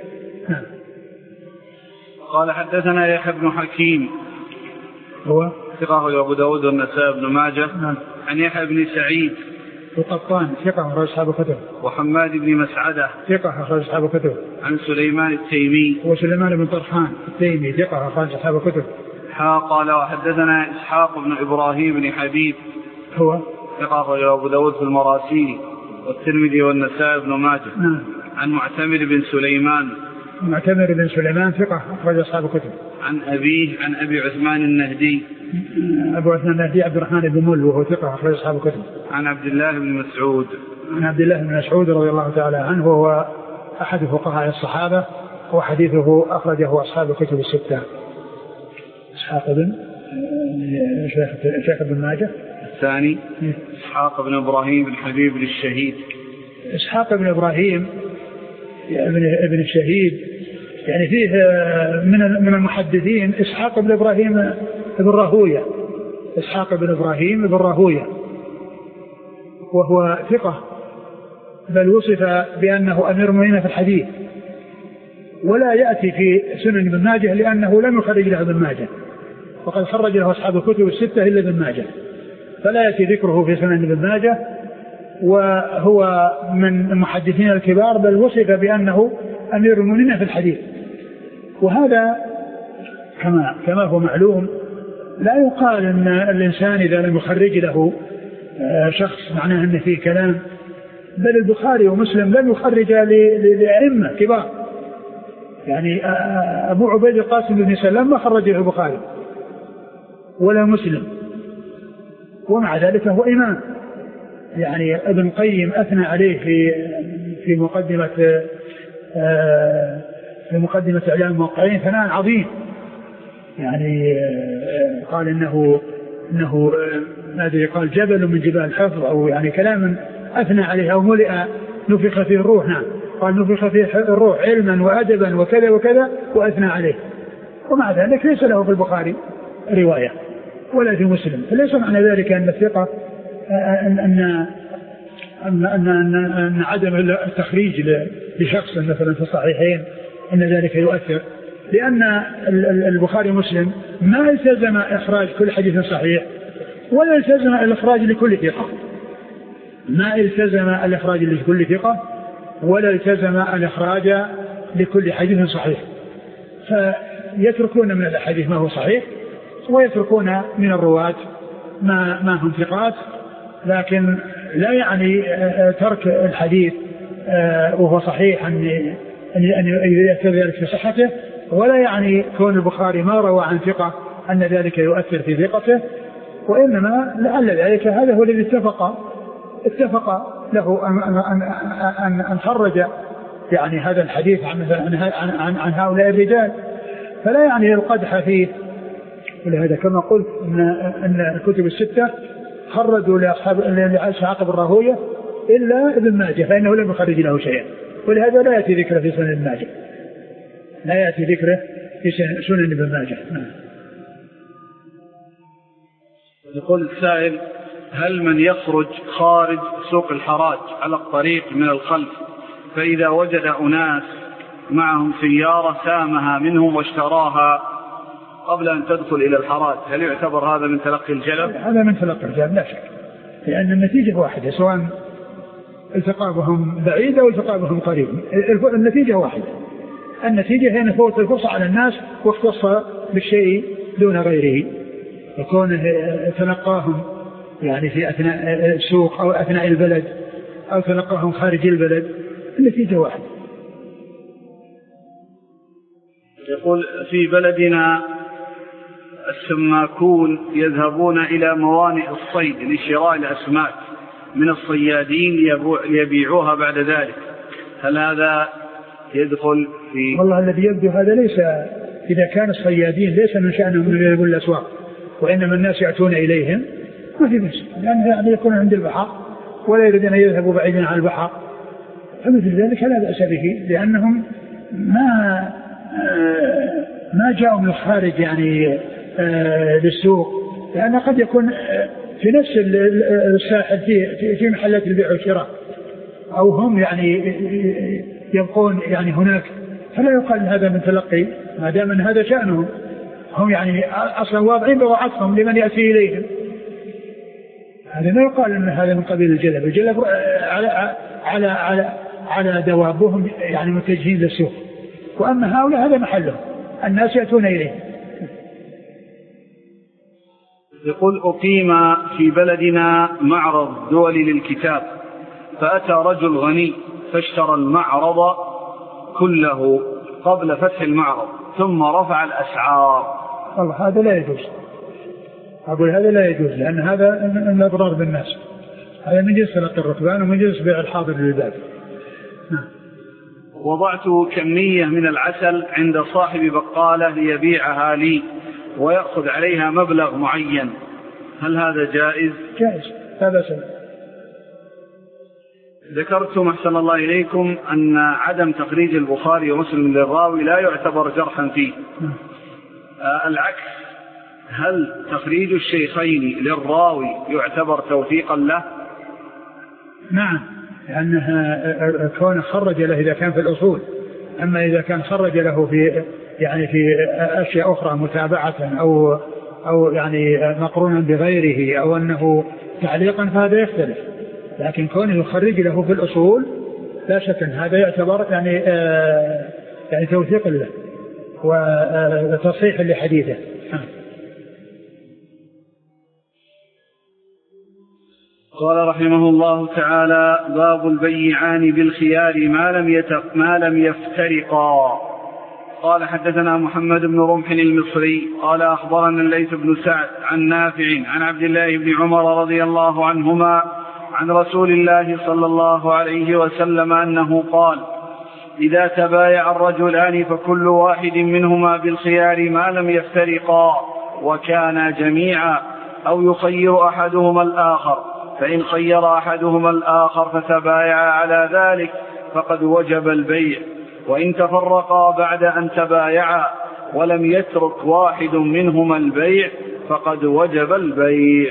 قال حدثنا يحيى بن حكيم هو ثقة أبو داود والنسائي بن ماجه عن يحيى بن سعيد القطان ثقة أخرج أصحاب الكتب، وحماد بن مسعدة ثقة أخرج أصحاب الكتب، عن سليمان التيمي وسليمان بن طرحان التيمي ثقة أخرج أصحاب الكتب. قال وحدثنا إسحاق بن إبراهيم بن حبيب هو ثقة أخرج أبو داود في المراسيل والترمذي والنسائي بن ماجه عن معتمر بن سليمان معتمر بن سليمان ثقة أخرج أصحاب الكتب. عن أبيه عن أبي عثمان النهدي أبو عثمان النهدي عبد الرحمن بن مل وهو ثقة أخرج أصحاب الكتب. عن عبد الله بن مسعود عن عبد الله بن مسعود رضي الله تعالى عنه وهو أحد فقهاء الصحابة وحديثه أخرجه أصحاب الكتب الستة. إسحاق بن شيخ بن ماجه الثاني إسحاق بن إبراهيم بن حبيب بن الشهيد. إسحاق بن إبراهيم ابن الشهيد يعني فيه من المحدثين إسحاق بن إبراهيم بن راهوية، إسحاق بن إبراهيم بن راهوية وهو ثقة، بل وصف بأنه أمير المؤمنين في الحديث، ولا يأتي في سنن ابن ماجه لأنه لم يخرج له ابن ماجه، وقد خرج له أصحاب الكتب الستة إلا ابن ماجه، فلا يأتي ذكره في سنن ابن ماجه، وهو من المحدثين الكبار، بل وصف بأنه أمير المؤمنين في الحديث. وهذا كما هو معلوم لا يقال أن الإنسان إذا لم يخرج له شخص معناه أن فيه كلام، بل البخاري ومسلم لم يخرج لأئمة كبار، يعني أبو عبيد القاسم بن سلام ما خرج له البخاري ولا مسلم، ومع ذلك هو إمام. يعني ابن قيم أثنى عليه في مقدمة إعلام الموقعين ثناء عظيم، يعني قال إنه ماذا قال جبل من جبال الحفظ، أو يعني كلام أثنى عليه، أو ملئ نفخ فيه الروح. نعم قال نفخ فيه الروح علما وأدبا وكذا وكذا وأثنى عليه، ومع ذلك ليس له في البخاري رواية ولا في مسلم، فليس معنى ذلك أن الثقة أن عدم التخريج لشخص مثلا في الصحيحين أن ذلك يؤثر، لأن البخاري ومسلم ما التزم إخراج كل حديث صحيح ولا التزم الإخراج لكل ثقة، ما التزم الإخراج لكل ثقة ولا التزم الإخراج لكل حديث صحيح، فيتركون من الحديث ما هو صحيح ويتركون من الرواة ما هم ثقات، لكن لا يعني ترك الحديث وهو صحيح أن يؤثر ذلك في صحته، ولا يعني كون البخاري ما روى عن ثقة أن ذلك يؤثر في ثقته، وإنما لعل ذلك هذا هو الذي اتفق له أن خرج يعني هذا الحديث عن هؤلاء الرجال، فلا يعني القدح فيه. ولهذا كما قلت أن الكتب الستة خرجوا لإسحاق بن راهوية إلا ابن ماجه فإنه لم يخرج له شيئا، ولهذا لا يأتي ذكره في سنن ابن ماجه، لا يأتي ذكره في سنن ابن ماجه. يقول السائل: هل من يخرج خارج سوق الحراج على الطريق من الخلف فإذا وجد أناس معهم سيارة سامها منهم واشتراها قبل أن تدخل إلى الحراج، هل يعتبر هذا من تلقي الجلب؟ هذا من تلقي الجلب لا شك، لأن النتيجة واحدة، سواء التقى بهم بعيدة أو التقى بهم قريب، النتيجة واحدة. النتيجة هي نفوت الفرصة على الناس واختص بالشيء دون غيره، يكون تلقاهم يعني في أثناء السوق أو أثناء البلد أو تلقاهم خارج البلد، النتيجة واحدة. يقول: في بلدنا السماكون يذهبون إلى موانئ الصيد لشراء الأسماك من الصيادين ليبيعوها بعد ذلك، هل هذا يدخل في؟ والله الذي يبدو هذا ليس، إذا كان الصيادين ليس من شأنهم أن يذهبوا الأسواق، وإنما الناس يأتون إليهم ما في بس، لأن يعني يكون عند البحر ولا يريدون أن يذهبوا بعيدا عن البحر، فمثل ذلك لا بأس به، لأنهم ما جاءوا من الخارج يعني للسوق، لأن قد يكون في نفس الساحل في محلات البيع والشراء، أو هم يعني يبقون يعني هناك، فلا يقال هذا من تلقي، ما دام أن هذا شأنهم، هم يعني أصلا واضعين بضاعتهم لمن يأتي إليهم، هذا لا يقال أن هذا من قبيل الجلب. الجلب على دوابهم يعني متجهين للسوق، وأما هؤلاء هذا محلهم، الناس يأتون إليه. يقول أقيم في بلدنا معرض دولي للكتاب، فأتى رجل غني فاشترى المعرض كله قبل فتح المعرض ثم رفع الأسعار. والله هذا لا يجوز، أقول هذا لا يجوز، لأن هذا من الأضرار بالناس، هذا من جنس الركبان ومن جنس بيع الحاضر للباب. وضعت كمية من العسل عند صاحب بقالة ليبيعها لي ويأخذ عليها مبلغ معين، هل هذا جائز؟ جائز، لا بأس. ذكرتم أحسن الله إليكم أن عدم تخريج البخاري ومسلم للراوي لا يعتبر جرحا فيه. العكس، هل تخريج الشيخين للراوي يعتبر توثيقا له؟ نعم، لأنه كون خرج له إذا كان في الأصول، أما إذا كان خرج له في يعني في أشياء أخرى متابعة أو يعني مقرونا بغيره أو أنه تعليقا فهذا يختلف، لكن كونه يخرج له في الأصول لا شك أن هذا يعتبر يعني توثيق له وتصحيح لحديثه. قال رحمه الله تعالى: باب البيعان بالخيار ما لم يفترقا. قال: حدثنا محمد بن رمح المصري قال: أخبرنا الليث بن سعد عن نافع عن عبد الله بن عمر رضي الله عنهما عن رسول الله صلى الله عليه وسلم أنه قال: إذا تبايع الرجلان فكل واحد منهما بالخيار ما لم يفترقا وكانا جميعا، أو يخير أحدهما الآخر، فإن خير أحدهما الآخر فتبايع على ذلك فقد وجب البيع، وإن تفرقا بعد أن تبايعا ولم يترك واحد منهما البيع فقد وجب البيع.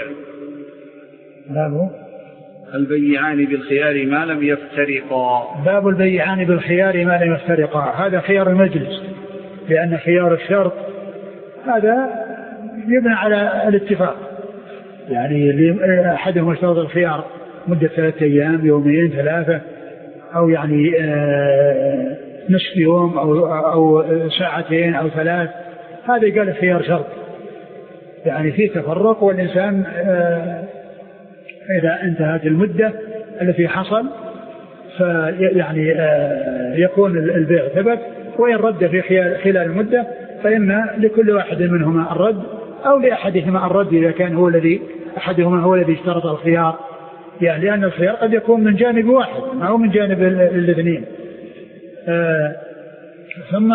البيعان بالخيار ما لم يفترقا. باب البيعان بالخيار ما لم يفترقا، هذا خيار المجلس، لأن خيار الشرط هذا يبنى على الاتفاق، يعني أحدهم اشترط الخيار مدة 3 أيام، يومين 3، أو يعني نصف يوم أو ساعتين أو 3، هذا قال خيار شرط، يعني في تفرق، والإنسان إذا انتهت المدة التي حصل فيعني يكون البيع ثبت، وإن رد في خلال المدة فإن لكل واحد منهما الرد، أو لأحدهما الرد إذا كان أحدهما هو الذي اشترط الخيار، يعني لأن الخيار قد يكون من جانب واحد أو من جانب الاثنين. ثم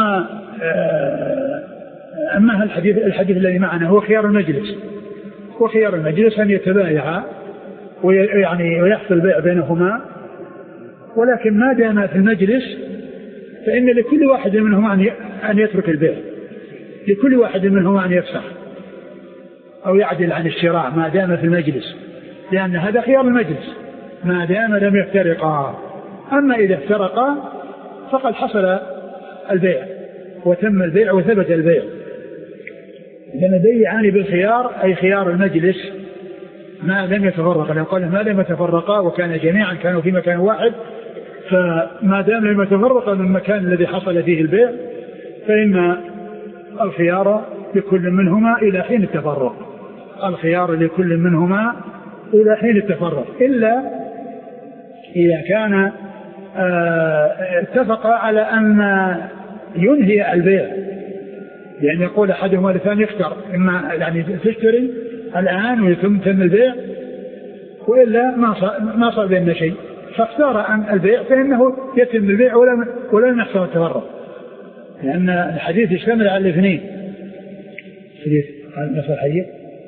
أما الحديث الذي معنا هو خيار المجلس، وخيار المجلس أن يتبايعا ويعني ويحصل البيع بينهما، ولكن ما دام في المجلس فإن لكل واحد منهما أن يترك البيع، لكل واحد منهما أن يفسخ أو يعدل عن الشراء ما دام في المجلس، لأن هذا خيار المجلس ما دام لم يفترقا. أما إذا افترقا فقد حصل البيع وتم البيع وثبت البيع. لأن بيعان بالخيار أي خيار المجلس ما لم يتفرقا، لو قال ما لم يتفرقا وكان جميعا كانوا في مكان واحد، فما دام لم يتفرقا من المكان الذي حصل فيه البيع فإن الخيار لكل منهما إلى حين التفرق، الخيار لكل منهما إلى حين التفرق، إلا إذا كان اتفق على أن ينهي البيع يعني يقول أحدهما للثاني اختر، إما يعني تشتري الآن ويتم البيع وإلا ما صار بيننا شيء، فاختار عن البيع فإنه يتم البيع ولا يحصل التفرق، لأن الحديث يشتمل على الاثنين. حديث نفس الحديث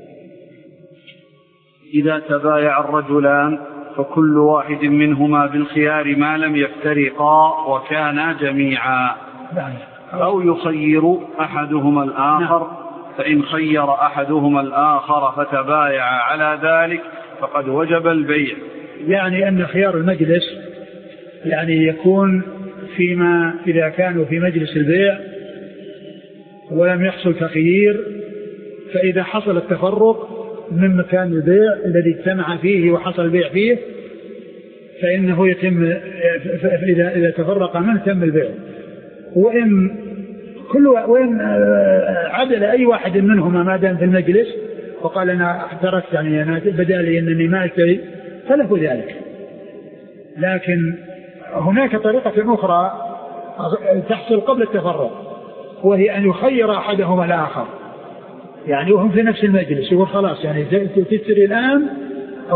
إذا تبايع الرجلان فكل واحد منهما بالخيار ما لم يفترقا وكانا جميعا، أو يخير أحدهما الآخر، فإن خير أحدهما الآخر فتبايع على ذلك فقد وجب البيع. يعني أن خيار المجلس يعني يكون فيما إذا كانوا في مجلس البيع ولم يحصل تخيير، فإذا حصل التفرق من مكان البيع الذي اجتمع فيه وحصل البيع فيه فإنه يتم، إذا تفرق منه تم البيع. وإن عدل أي واحد منهما ما دام في المجلس وقال أنا تركت، يعني أنا بدالي أنني ما أشتري، فله ذلك. لكن هناك طريقة أخرى تحصل قبل التفرق، وهي أن يخير أحدهما الآخر، يعني وهم في نفس المجلس يقول خلاص يعني تشتري الآن أو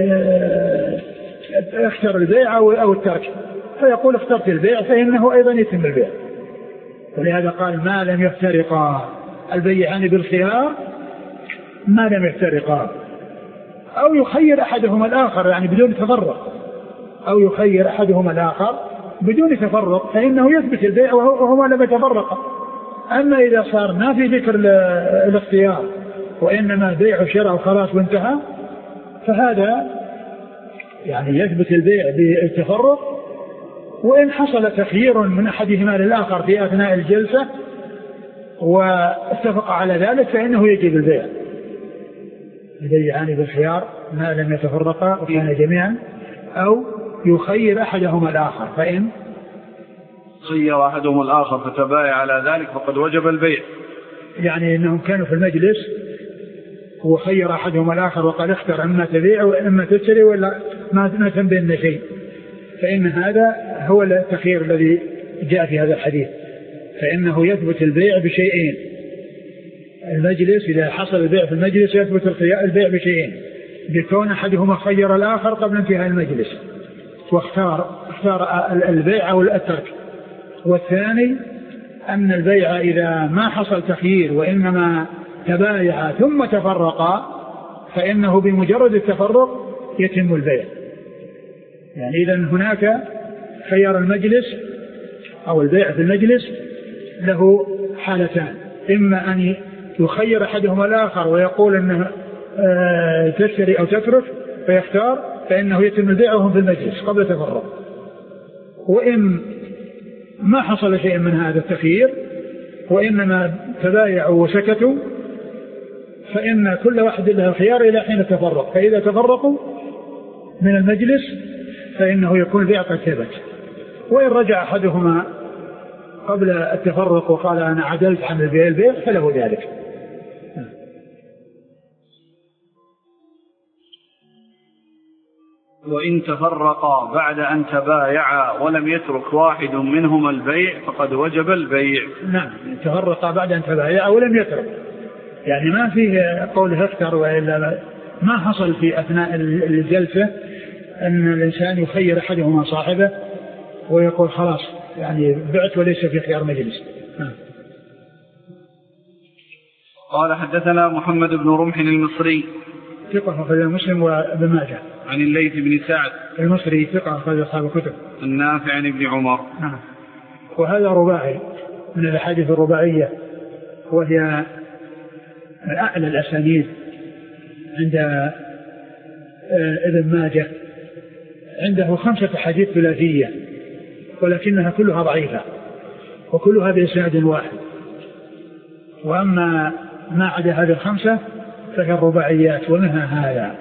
اختر البيع أو الترك، فيقول اخترت البيع فإنه أيضا يتم البيع. ولهذا قال ما لم يفترقا، البيعان بالخيار ما لم يفترقا. أو يخير أحدهما الآخر يعني بدون تفرق، أو يخير أحدهما الآخر بدون تفرق فإنه يثبت البيع وهما لم يتفرقا. أما إذا صار ما في ذكر الاختيار وإنما بيع وشراء وخلاص وانتهى، فهذا يعني يثبت البيع بالتفرق. وإن حصل تخيير من أحدهما للآخر في أثناء الجلسة واتفق على ذلك فإنه يجب البيع. البيعان بالخيار ما لم يتفرقا وكان جميعا، أو يخير أحدهما الآخر، فإن خير أحدهما الآخر فتبايع على ذلك فقد وجب البيع. يعني أنهم كانوا في المجلس وخير أحدهما الآخر وقال اختر أما تبيع وإما تشتري ولا ما تم بيننا شيء، فإن هذا هو التخيير الذي جاء في هذا الحديث، فإنه يثبت البيع بشيئين. المجلس إذا حصل البيع في المجلس يثبت البيع بشيئين: بكون أحدهما خير الآخر قبل انتهاء المجلس واختار البيع أو الترك. والثاني أن البيع إذا ما حصل تخيير وإنما تبايع ثم تفرقا فإنه بمجرد التفرق يتم البيع. يعني إذا هناك خيار المجلس أو البيع في المجلس له حالتان: إما أن يخير أحدهما الآخر ويقول أنه تشتري أو تترك فيختار، فإنه يتم البيع وهم في المجلس قبل التفرق. وإن ما حصل شيء من هذا التخيير وإنما تبايعوا وسكتوا فإن كل واحد له الخيار إلى حين التفرق، فإذا تفرقوا من المجلس فإنه يكون البيع قد ثبت. وإن رجع أحدهما قبل التفرق وقال أنا عدلت عن البيع فله ذلك. وإن تفرقا بعد أن تبايعا ولم يترك واحد منهما البيع فقد وجب البيع. نعم، تفرقا بعد أن تبايعا ولم يترك، يعني ما فيه قوله اختر، وإلا ما حصل في أثناء الجلسة أن الإنسان يخير أحدهما صاحبه ويقول خلاص يعني بعت وليس في خيار مجلس. قال حدثنا محمد بن رمح المصري ثقة أخرج مسلم وابن ماجه. عن الليث بن سعد المصري ثقة أخرج أصحاب الكتب. النافع عن ابن عمر. وهذا رباعي من الأحاديث الرباعية، وهي من أعلى الأسانيد عند ابن ماجه. عنده 5 أحاديث ثلاثية ولكنها كلها ضعيفة وكلها بإسناد واحد. وأما ما عدا هذه 5 فهي الرباعيات ومنها هذا.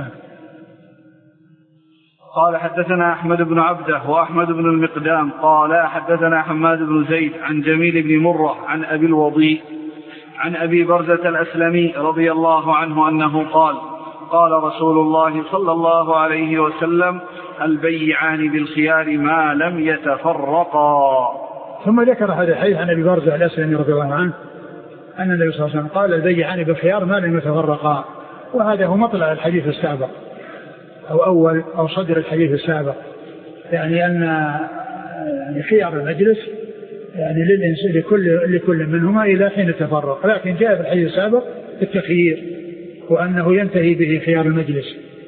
قال حدثنا أحمد بن عبده وأحمد بن المقدام قال حدثنا حماد بن زيد عن جميل بن مرة عن أبي الوضيء عن أبي برزة الأسلمي رضي الله عنه أنه قال قال رسول الله صلى الله عليه وسلم البيعان بالخيار ما لم يتفرقا. ثم ذكر هذا الحديث عن أبي برزة الأسلمي رضي الله عنه أن النبي صلى الله عليه وسلم قال البيعان بالخيار ما لم يتفرقا، وهذا هو مطلع الحديث السابق أو أول أو صدر الحديث السابق، يعني أن خيار المجلس يعني لكل منهما إلى حين التفرق، لكن جاء في الحديث السابق التخيير وأنه ينتهي به خيار المجلس.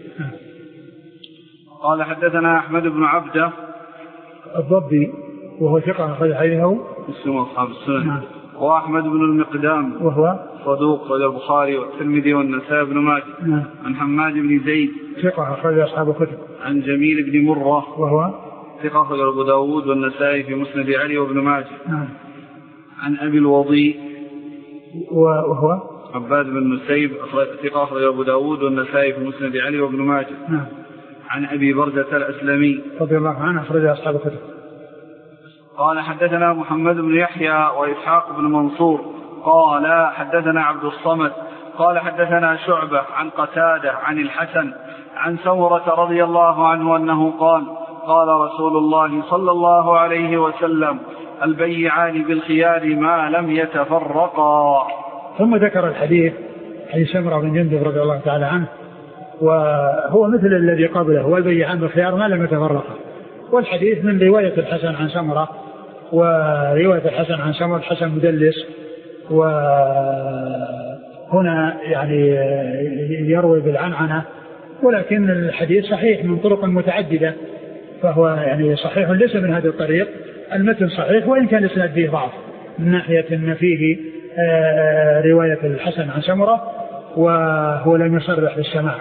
قال حدثنا أحمد بن عبده الضبي وهو ثقة أخرج حديثه مسلم وأصحاب السنن. وأحمد بن المقدام وهو صدوق وله البخاري والترمذي والنسائي بن ماجه. عن حماد بن زيد ثقة أخرج أصحاب الكتب. عن جميل بن مرة وهو ثقة أخرج أبو داود والنسائي في مسند علي وابن ماجه. عن أبي الوضيء وهو عباد بن نسيب ثقة أخرج أبو داود والنسائي في مسند علي وابن ماجه. عن أبي بردة الأسلمي رضي الله عنه أخرج أصحاب الكتب. قال حدثنا محمد بن يحيى وإسحاق بن منصور قال حدثنا عبد الصمد قال حدثنا شعبة عن قتادة عن الحسن عن سمرة رضي الله عنه أنه قال قال رسول الله صلى الله عليه وسلم البيعان بالخيار ما لم يتفرقا. ثم ذكر الحديث حديث سمرة بن جندب رضي الله تعالى عنه، وهو مثل الذي قبله والبيعان بالخيار ما لم يتفرقا، والحديث من رواية الحسن عن سمرة، ورواية الحسن عن سمرة الحسن مدلس، وهنا يعني يروي بالعنعنة، ولكن الحديث صحيح من طرق متعددة، فهو يعني صحيح ليس من هذا الطريق، المتن صحيح وإن كان الإسناد فيه ضعف من ناحية أن فيه رواية الحسن عن سمرة وهو لم يصرح بالسماع.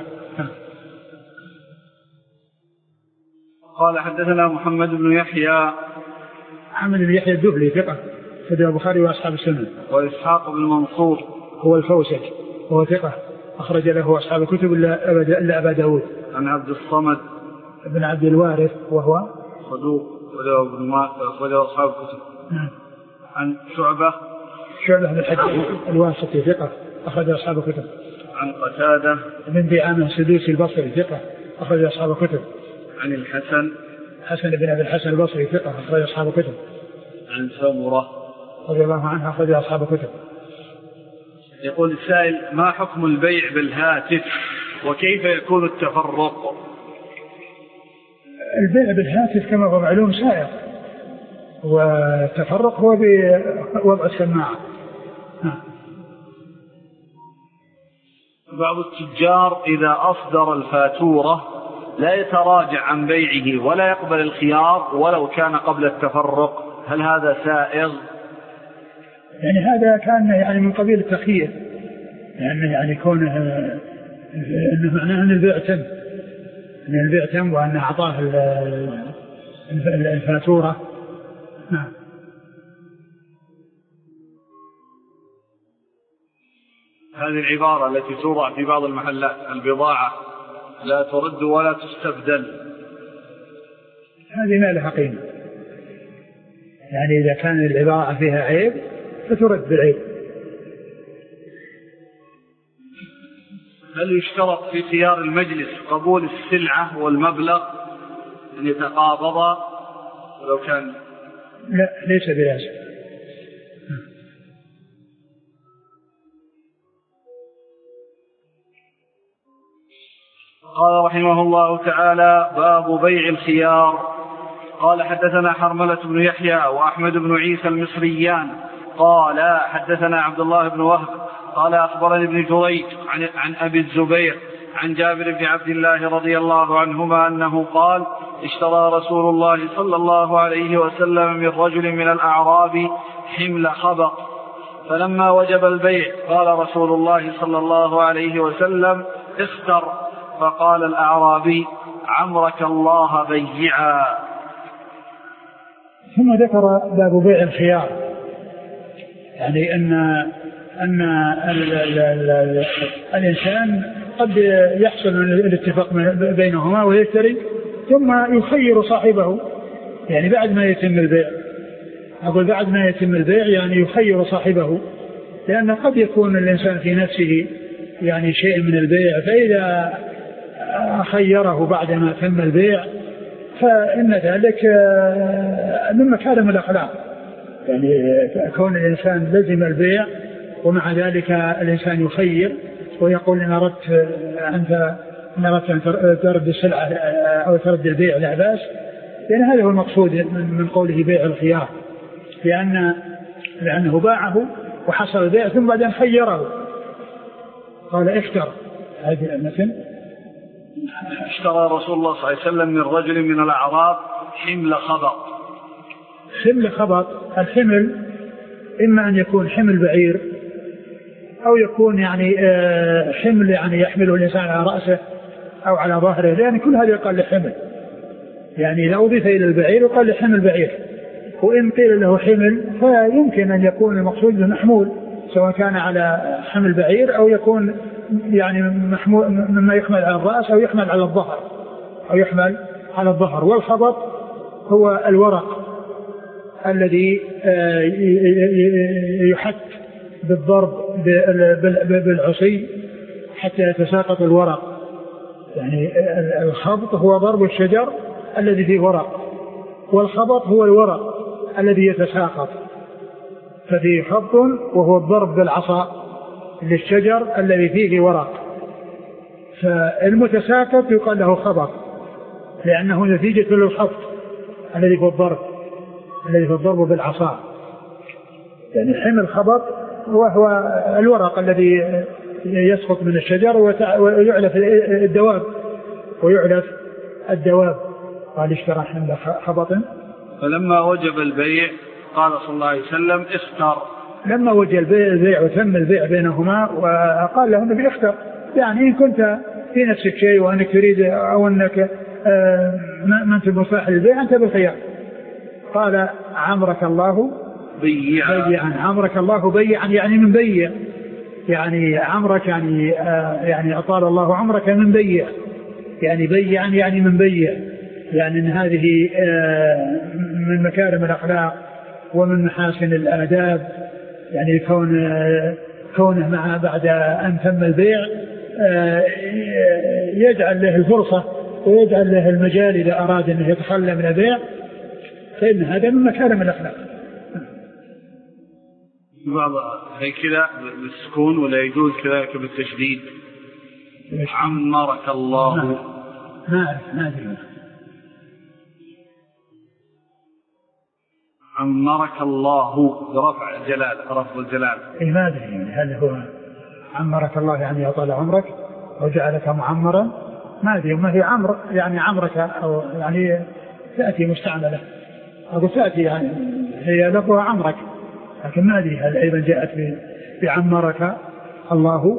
قال حدثنا محمد بن يحيى محمد بن يحيى الدبلي ثقة في البخاري وأصحاب السنن. وإسحاق بن منصور هو الفوسج وهو ثقة أخرج له أصحاب الكتب إلا أبا داود. عن عبد الصمد بن عبد الوارث وهو صدوق وله أصحاب الكتب. عن شعبة بن الحجاج الواسطي ثقة أخرج أصحاب الكتب. عن قتادة بن دعامة السدوسي البصري ثقة أخرج أصحاب الكتب. عن الحسن بن أبي الحسن البصري ثقة أخرج أصحاب الكتب. عن سمرة رضي الله عنه أخرج أصحاب الكتب. يقول السائل ما حكم البيع بالهاتف وكيف يكون التفرق؟ البيع بالهاتف كما هو معلوم سائغ، والتفرق هو بوضع السماعة. بعض التجار إذا أصدر الفاتورة لا يتراجع عن بيعه ولا يقبل الخيار ولو كان قبل التفرق، هل هذا سائغ؟ يعني هذا كان يعني من قبيل التخيير، يعني كونه إنه معناه أن البيع تم وأن أعطاه الفاتورة. نعم. هذه العبارة التي توضع في بعض المحلات البضاعة لا ترد ولا تستبدل، هذه ما لها قيمة، يعني إذا كان العبارة فيها عيب فترد بالعيب. هل يشترط في خيار المجلس قبول السلعة والمبلغ أن يتقابضا ولو كان؟ لا، ليس بلازم. قال رحمه الله تعالى باب بيع الخيار. قال حدثنا حرملة بن يحيى وأحمد بن عيسى المصريان قال حدثنا عبد الله بن وهب قال أخبرني ابن جريج عن أبي الزبير عن جابر بن عبد الله رضي الله عنهما أنه قال اشترى رسول الله صلى الله عليه وسلم من رجل من الأعراب حمل خبق، فلما وجب البيع قال رسول الله صلى الله عليه وسلم اختر، فقال الأعرابي عمرك الله بيعا. ثم ذكر باب بيع الخيار، يعني أن الإنسان قد يحصل الاتفاق بينهما ويشتري ثم يخير صاحبه، يعني بعد ما يتم البيع، أقول بعد ما يتم البيع يعني يخير صاحبه، لأن قد يكون الإنسان في نفسه يعني شيء من البيع، فإذا خيره بعد ما تم البيع فإن ذلك من مكارم الأخلاق، يعني كون الإنسان لزم البيع ومع ذلك الإنسان يخير ويقول إن أردت أن ترد السلعة أو ترد البيع لا بأس، لأن هذا هو المقصود من قوله بيع الخيار، لأنه باعه وحصل البيع ثم بعدين خيره. قال اختر هذه المثل. اشترى رسول الله صلى الله عليه وسلم من رجل من الأعراب حمل خبط. حمل خبط، الحمل إما أن يكون حمل بعير أو يكون يعني حمل يعني يحمله الإنسان على رأسه أو على ظهره، لأن كل هذا يقال لحمل، يعني إذا أضيف إلى البعير يقال لحمل بعير. وإن قيل له حمل فيمكن أن يكون المقصود محمول، سواء كان على حمل بعير أو يكون يعني محمول مما يحمل على الرأس أو يحمل على الظهر والخبط هو الورق الذي يحك بالضرب بالعصي حتى يتساقط الورق. يعني الخبط هو ضرب الشجر الذي فيه ورق، والخبط هو الورق الذي يتساقط، ففيه خبط وهو الضرب بالعصا للشجر الذي فيه ورق، فالمتساقط يقال له خبط لأنه نتيجة للخبط الذي هو الضرب بالعصا. يعني حمل خبط وهو الورق الذي يسقط من الشجر ويعلف الدواب. قال اشترى حمل خبط. فلما وجب البيع قال صلى الله عليه وسلم اختر. لما وجب البيع وتم البيع بينهما وقال له النبي اختر، يعني إن كنت في نفسك شيء وأنك تريد أو أنك ما أنت مصاحب البيع أنت بالخيار. قال عمرك الله بيعا. عمرك الله بيعا يعني من بيع، يعني عمرك يعني أطال الله عمرك من بيع، يعني بيعا يعني من بيع، يعني إن هذه من مكارم الأخلاق ومن محاسن الآداب، يعني كونه مع بعد أن تم البيع يجعل له الفرصة ويجعل له المجال إذا أراد أن يتخلى من البيع، فإن هذا من مكارم الأخلاق. بعض هي كذا بالسكون ولا يجوز كذلك بالتشديد؟ عمرك الله. ما أدري. عمرك الله برفع الجلال، رفع الجلال. ما أدري يعني هل هو عمرك الله يعني أطال عمرك وجعلك معمرا؟ ما أدري. ما هي عمر يعني عمرك أو يعني تأتي مستعملة أو تأتي يعني هي لفظها عمرك، لكن ما أدري هل أيضا جاءت بعمرك الله.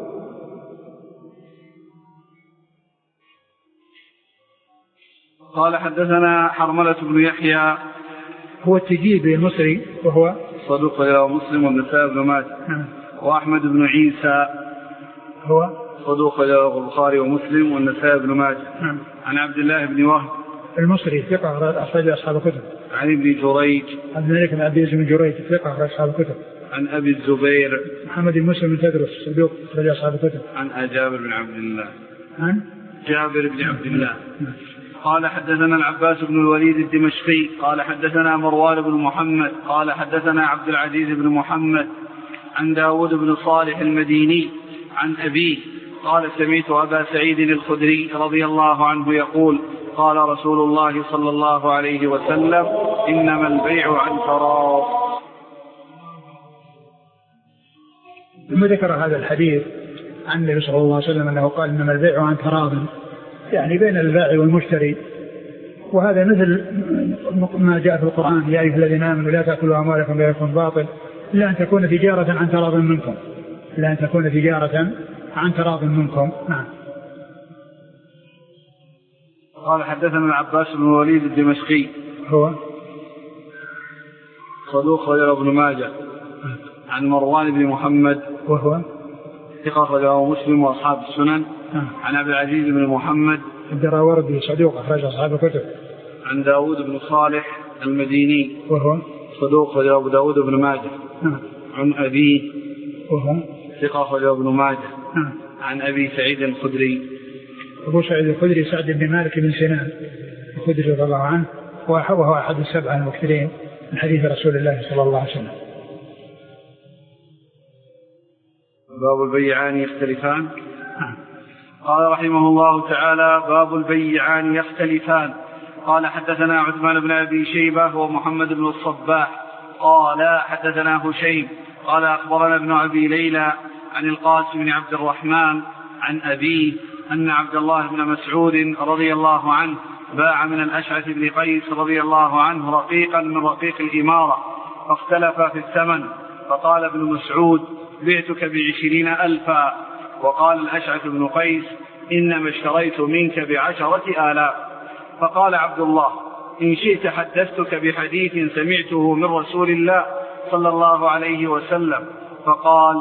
قال حدثنا حرملة بن يحيى هو التجيبي المصري وهو صدوق رواه مسلم والنسائي بن ماجه. وأحمد بن عيسى هو صدوق رواه البخاري ومسلم والنسائي بن ماجه. عن عبد الله بن وهب المصري ثقة أخرج أصحاب الكتب. عن ابن جريج عبد الملك بن عبد العزيز بن جريج ثقة أخرج أصحاب الكتب. عن أبي الزبير محمد بن مسلم بن تدرس صدوق أخرج أصحاب الكتب. عن جابر بن عبد الله. عن جابر بن عبد الله. قال حدثنا العباس بن الوليد الدمشقي قال حدثنا مروان بن محمد قال حدثنا عبد العزيز بن محمد عن داود بن صالح المديني عن أبيه قال سمعت أبا سعيد الخدري رضي الله عنه يقول قال رسول الله صلى الله عليه وسلم إنما البيع عن تراض. ثم ذكر هذا الحديث عن النبي صلى الله عليه وسلم أنه قال إنما البيع عن تراض، يعني بين البائع والمشتري، وهذا مثل ما جاء في القرآن يا أيها الذين آمنوا لا تأكلوا أموالكم بينكم باطل إلا أن تكون تجارة عن تراض منكم، إلا أن تكون تجارة عن تراض منكم. نعم. قال حدثنا العباس بن الوليد الدمشقي هو صدوق رواه ابن ماجه. عن مروان بن محمد وهو ثقة رواه مسلم وأصحاب السنن. عن عبد العزيز بن محمد الدراوردي صدوق أخرج أصحاب الكتب. عن داود بن صالح المديني وهو صدوق رواه أبو داود بن ماجه. عن أبيه وهو ثقة رواه ابن ماجه. عن أبي سعيد الخدري أبو سعيد الخدري سعد بن مالك بن سنان الخدري رضي الله عنه، وهو أحد السبعة المكثرين من حديث رسول الله صلى الله عليه وسلم. باب البيعان يختلفان. قال رحمه الله تعالى: باب البيعان يختلفان. قال: حدثنا عثمان بن أبي شيبة ومحمد بن الصباح قال: حدثنا هشيم قال: أخبرنا ابن أبي ليلى عن القاسم بن عبد الرحمن عن أبيه أن عبد الله بن مسعود رضي الله عنه باع من الأشعث بن قيس رضي الله عنه رقيقا من رقيق الإمارة، فاختلف في الثمن، فقال ابن مسعود: بعتك ب20,000. وقال الأشعث بن قيس: إنما اشتريت منك ب10,000. فقال عبد الله: إن شئت حدثتك بحديث سمعته من رسول الله صلى الله عليه وسلم. فقال: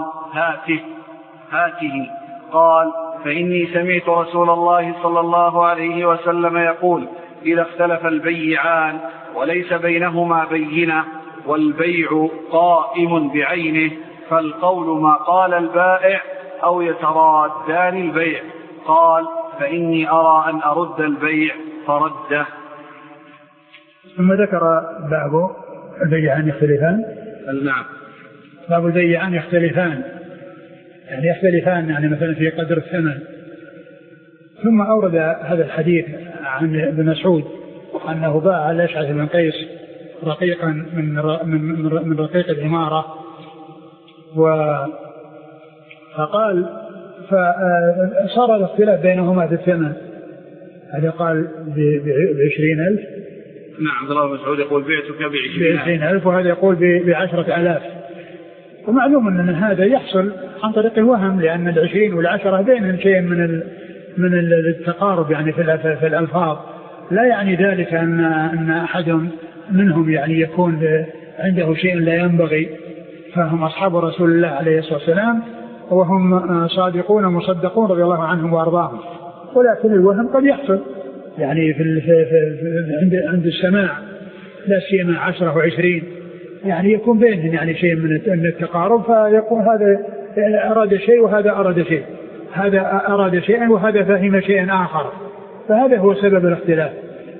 هاته. قال: فإني سمعت رسول الله صلى الله عليه وسلم يقول: إذا اختلف البيعان وليس بينهما بينة والبيع قائم بعينه، فالقول ما قال البائع أو يترادان البيع. قال: فإني أرى أن أرد البيع فرده. ثم ذكر باب البيعان يختلفان. نعم. باب البيعان يختلفان، يعني يختلفان يعني مثلا في قدر الثمن. ثم أورد هذا الحديث عن ابن مسعود أنه باع الأشعث بن قيس رقيقا من رقيق الإمارة، فقال فصار الاختلاف بينهما في الثمن. هذا قال ب20,000. نعم. عبد الله بن مسعود يقول: بعتك ب20,000، وهذا يقول ب10,000. ومعلوم أن هذا يحصل عن طريق الوهم، لأن 20 و10 بينهم شيء من التقارب يعني في الألفاظ. لا يعني ذلك أن أحد منهم يعني يكون عنده شيء لا ينبغي، فهم أصحاب رسول الله عليه الصلاة والسلام، وهم صادقون مصدقون رضي الله عنهم وأرضاهم. ولكن الوهم قد يحصل يعني عند السماع، لا سيما 10 و20، يعني يكون بينهم يعني شيء من التقارب، فيكون هذا أراد شيء وهذا أراد شيء، هذا أراد شيئا وهذا فهم شيئا آخر، فهذا هو سبب الاختلاف.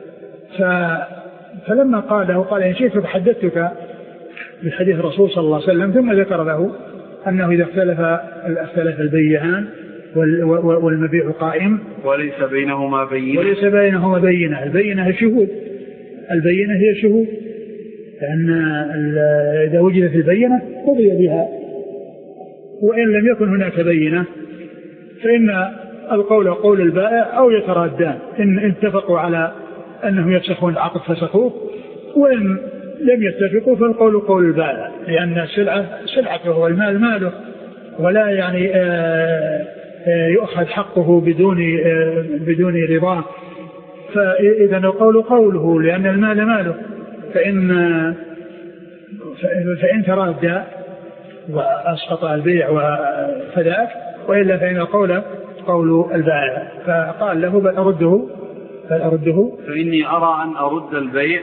فلما قال: إن شئت حدثتك بحديث الرسول صلى الله عليه وسلم، ثم ذكر له أنه إذا اختلف البيعان والمبيع قائم وليس بينهما بينة. البينة هي شهود، لأن إذا وجدت البينة قضي بها، وإن لم يكن هناك بينة فإن القول قول البائع أو يترادان. إن اتفقوا على أنهم يفسخون العقد فسخوه، وإن لم يتفقوا فالقول قول البائع، لأن السلعة سلعته والمال ماله، ولا يعني يؤخذ حقه بدون رضاه. فإذا القول قوله، لأن المال ماله، فإن ترادى وأسقط البيع وفداك، وإلا فإن القول قول البائع. فقال له: بل أرده فإني أرى أن أرد البيع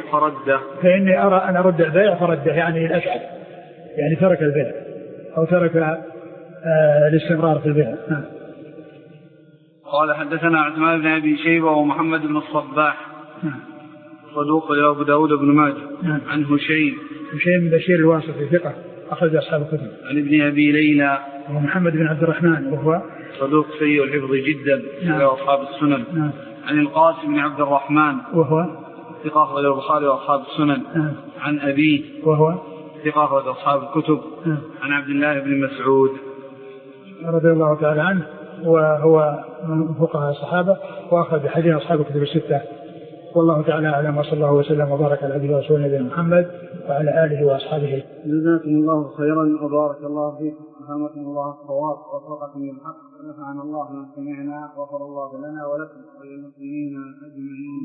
فرده. يعني الأشعث يعني ترك البيع أو ترك الاستمرار في البيع. قال: حدثنا عثمان بن أبي شيبة ومحمد بن الصباح صدوق أبو داود بن ماجه عن هشيم بن بشير الواسطي ثقة أخرج أصحاب الكتب. عن ابن أبي ليلى ومحمد بن عبد الرحمن وهو صدوق سيء الحفظ جدا أصحاب السنن. عن القاسم بن عبد الرحمن وهو ثقة أخرج البخاري وأصحاب السنن. عن أبيه وهو ثقة أخرج أصحاب الكتب. عن عبد الله بن مسعود رضي الله تعالى عنه، وهو من فقهاء الصحابة وأخذ بحديث أصحاب الكتب الستة. والله تعالى أعلم، وصلى الله وسلم وبارك على عبده ورسوله نبينا محمد وعلى آله وأصحابه. جزاكم الله خيرا وبارك الله فيكم، ألهمكم الله الصواب ووفقكم للحق، ونفعنا الله ما سمعنا، وغفر الله لنا ولكم وللمسلمين أجمعين.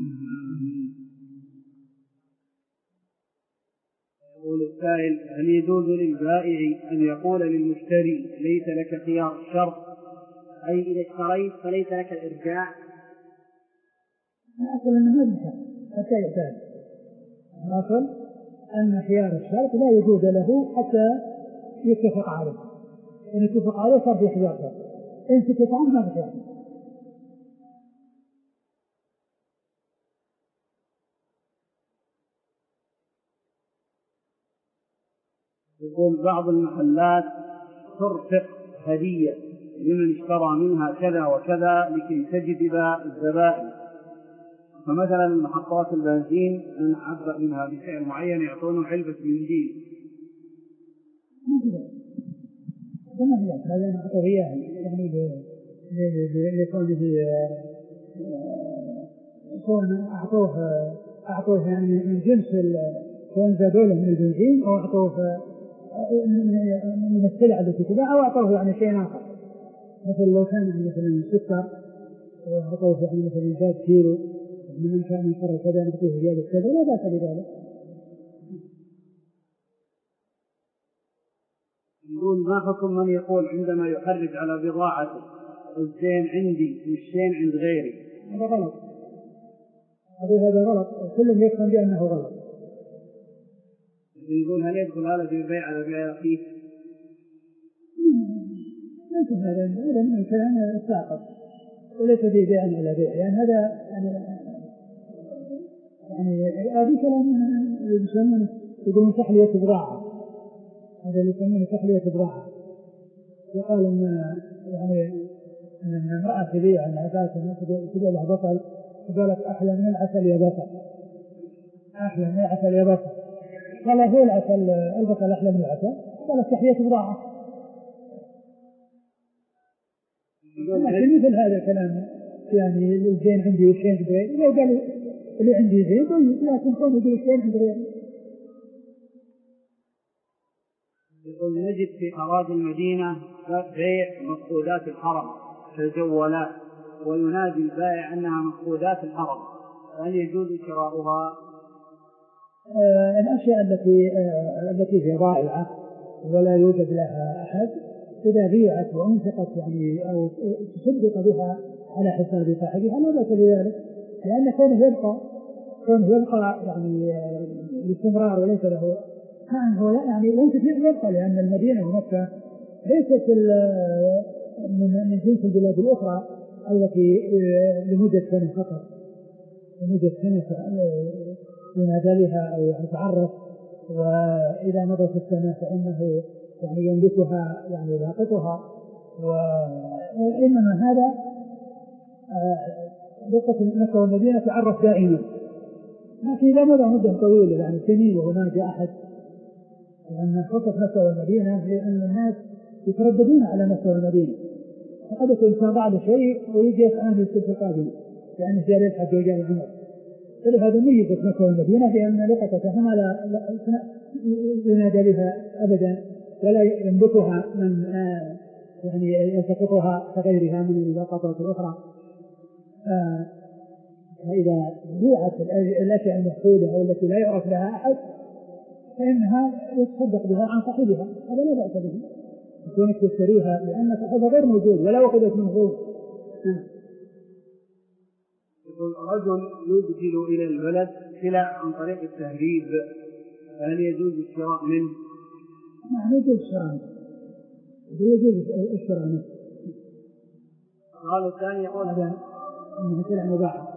يقول السائل: هل يجوز للبائع أن يقول للمشتري: ليس لك خيار الشرط، أي إذا اشتريت فليس لك الإرجاع؟ الأصل أنه يرجع حتى يحتاج. الأصل أن خيار الشرط لا وجود له حتى يتفق عليه. إن يتفق عليه صار في خيار شرط، إن سكت عنه ما في خيار. يقول: بعض المحلات ترفق هدية لمن اشترى منها كذا وكذا لكي تجذب الزبائن. فمثلا محطات البنزين من عبأ منها بسعر معين يعطونه علبة منديل. ما هي هذا أعطوه إياه يعني أعطوه يعني من جنس كون زادوا له من البنزين أو أعطوه من السلع التي تباع أو أعطوه يعني شيء آخر. مثل لو كان مثلا السكر أعطوه يعني مثلا زاد كيلو من كان يشتري كذا نعطيه زيادة كذا لا بأس بذلك. يقول ما حكم من يقول عندما يحرج على بضاعته الزين عندي والشين عند غيري؟ هذا غلط. هذا غلط كل يفهم بأنه غلط. يقول هل يدخل هذا في البيع على بيع أخيه؟ ليس هذا من الكلام الساقط وليس في بيع على بيع يعني هذا يعني هذا كلام يسمونه يقولون تحلية بضاعة. هذا اللي يسمونه تحلية بضاعة. يقال إن يعني أن امرأة تبيع أن عباسة تبيع لها بطل قالت أحلى من العسل يا بطل أحلى من العسل يا بطل قال هو العسل البطل أحلى من العسل قالت تحلية بضاعة. لكن مثل هذا الكلام يعني الزين عندي والشين عند غيري لو قال اللي عندي زين لكن كون يقول الشين عند غيري. يقول نجد في أراضي المدينة بيع مفقودات الحرم كالجوالات وينادي البائع أنها مفقودات الحرم هل يجوز شراؤها؟ الأشياء التي هي ضائعة ولا يوجد لها أحد إذا بيعت وأنفقت يعني أو تصدق بها على حساب صاحبها لا بأس بذلك لأن كونه يبقى يعني باستمرار وليس له هو يعني ليس يبقى لأن المدينة ومكة ليست من جنس البلاد الأخرى التي لمدة سنة فقط لمدة سنة ينادى بها أو يتعرف وإذا مضت السنة فإنه يعني يملكها يعني يلاقطها وإنما هذا دقة مكة والمدينة تعرف دائما لكن إذا مضى مدة طويلة يعني سنين وهناك أحد لأن خطة مكة والمدينة لأن الناس يترددون على مكة والمدينة فقد يكون صار بعد شيء ويجي يسأل السلف القادم يعني جاء الحج وجاء العمر فلهذا ميزت مكة والمدينة بأن لقطتها لا ينادى بها أبدا ولا ينبتها من يعني يلتقطها كغيرها من اللقطات الأخرى. فإذا بيعت الأشياء المفقودة أو التي لا يعرف لها أحد فإنها يتصدق بها عن صاحبها هذا لا بأس به يكونك تشتريها لأن صاحبها غير موجود ولا أخذت من غيره. يقول رجل يدخل إلى البلد سلع عن طريق التهريب هل يجوز الشراء منه؟ لا يجوز الشراء منه. السؤال الثاني يقول هذا من سلع مباحة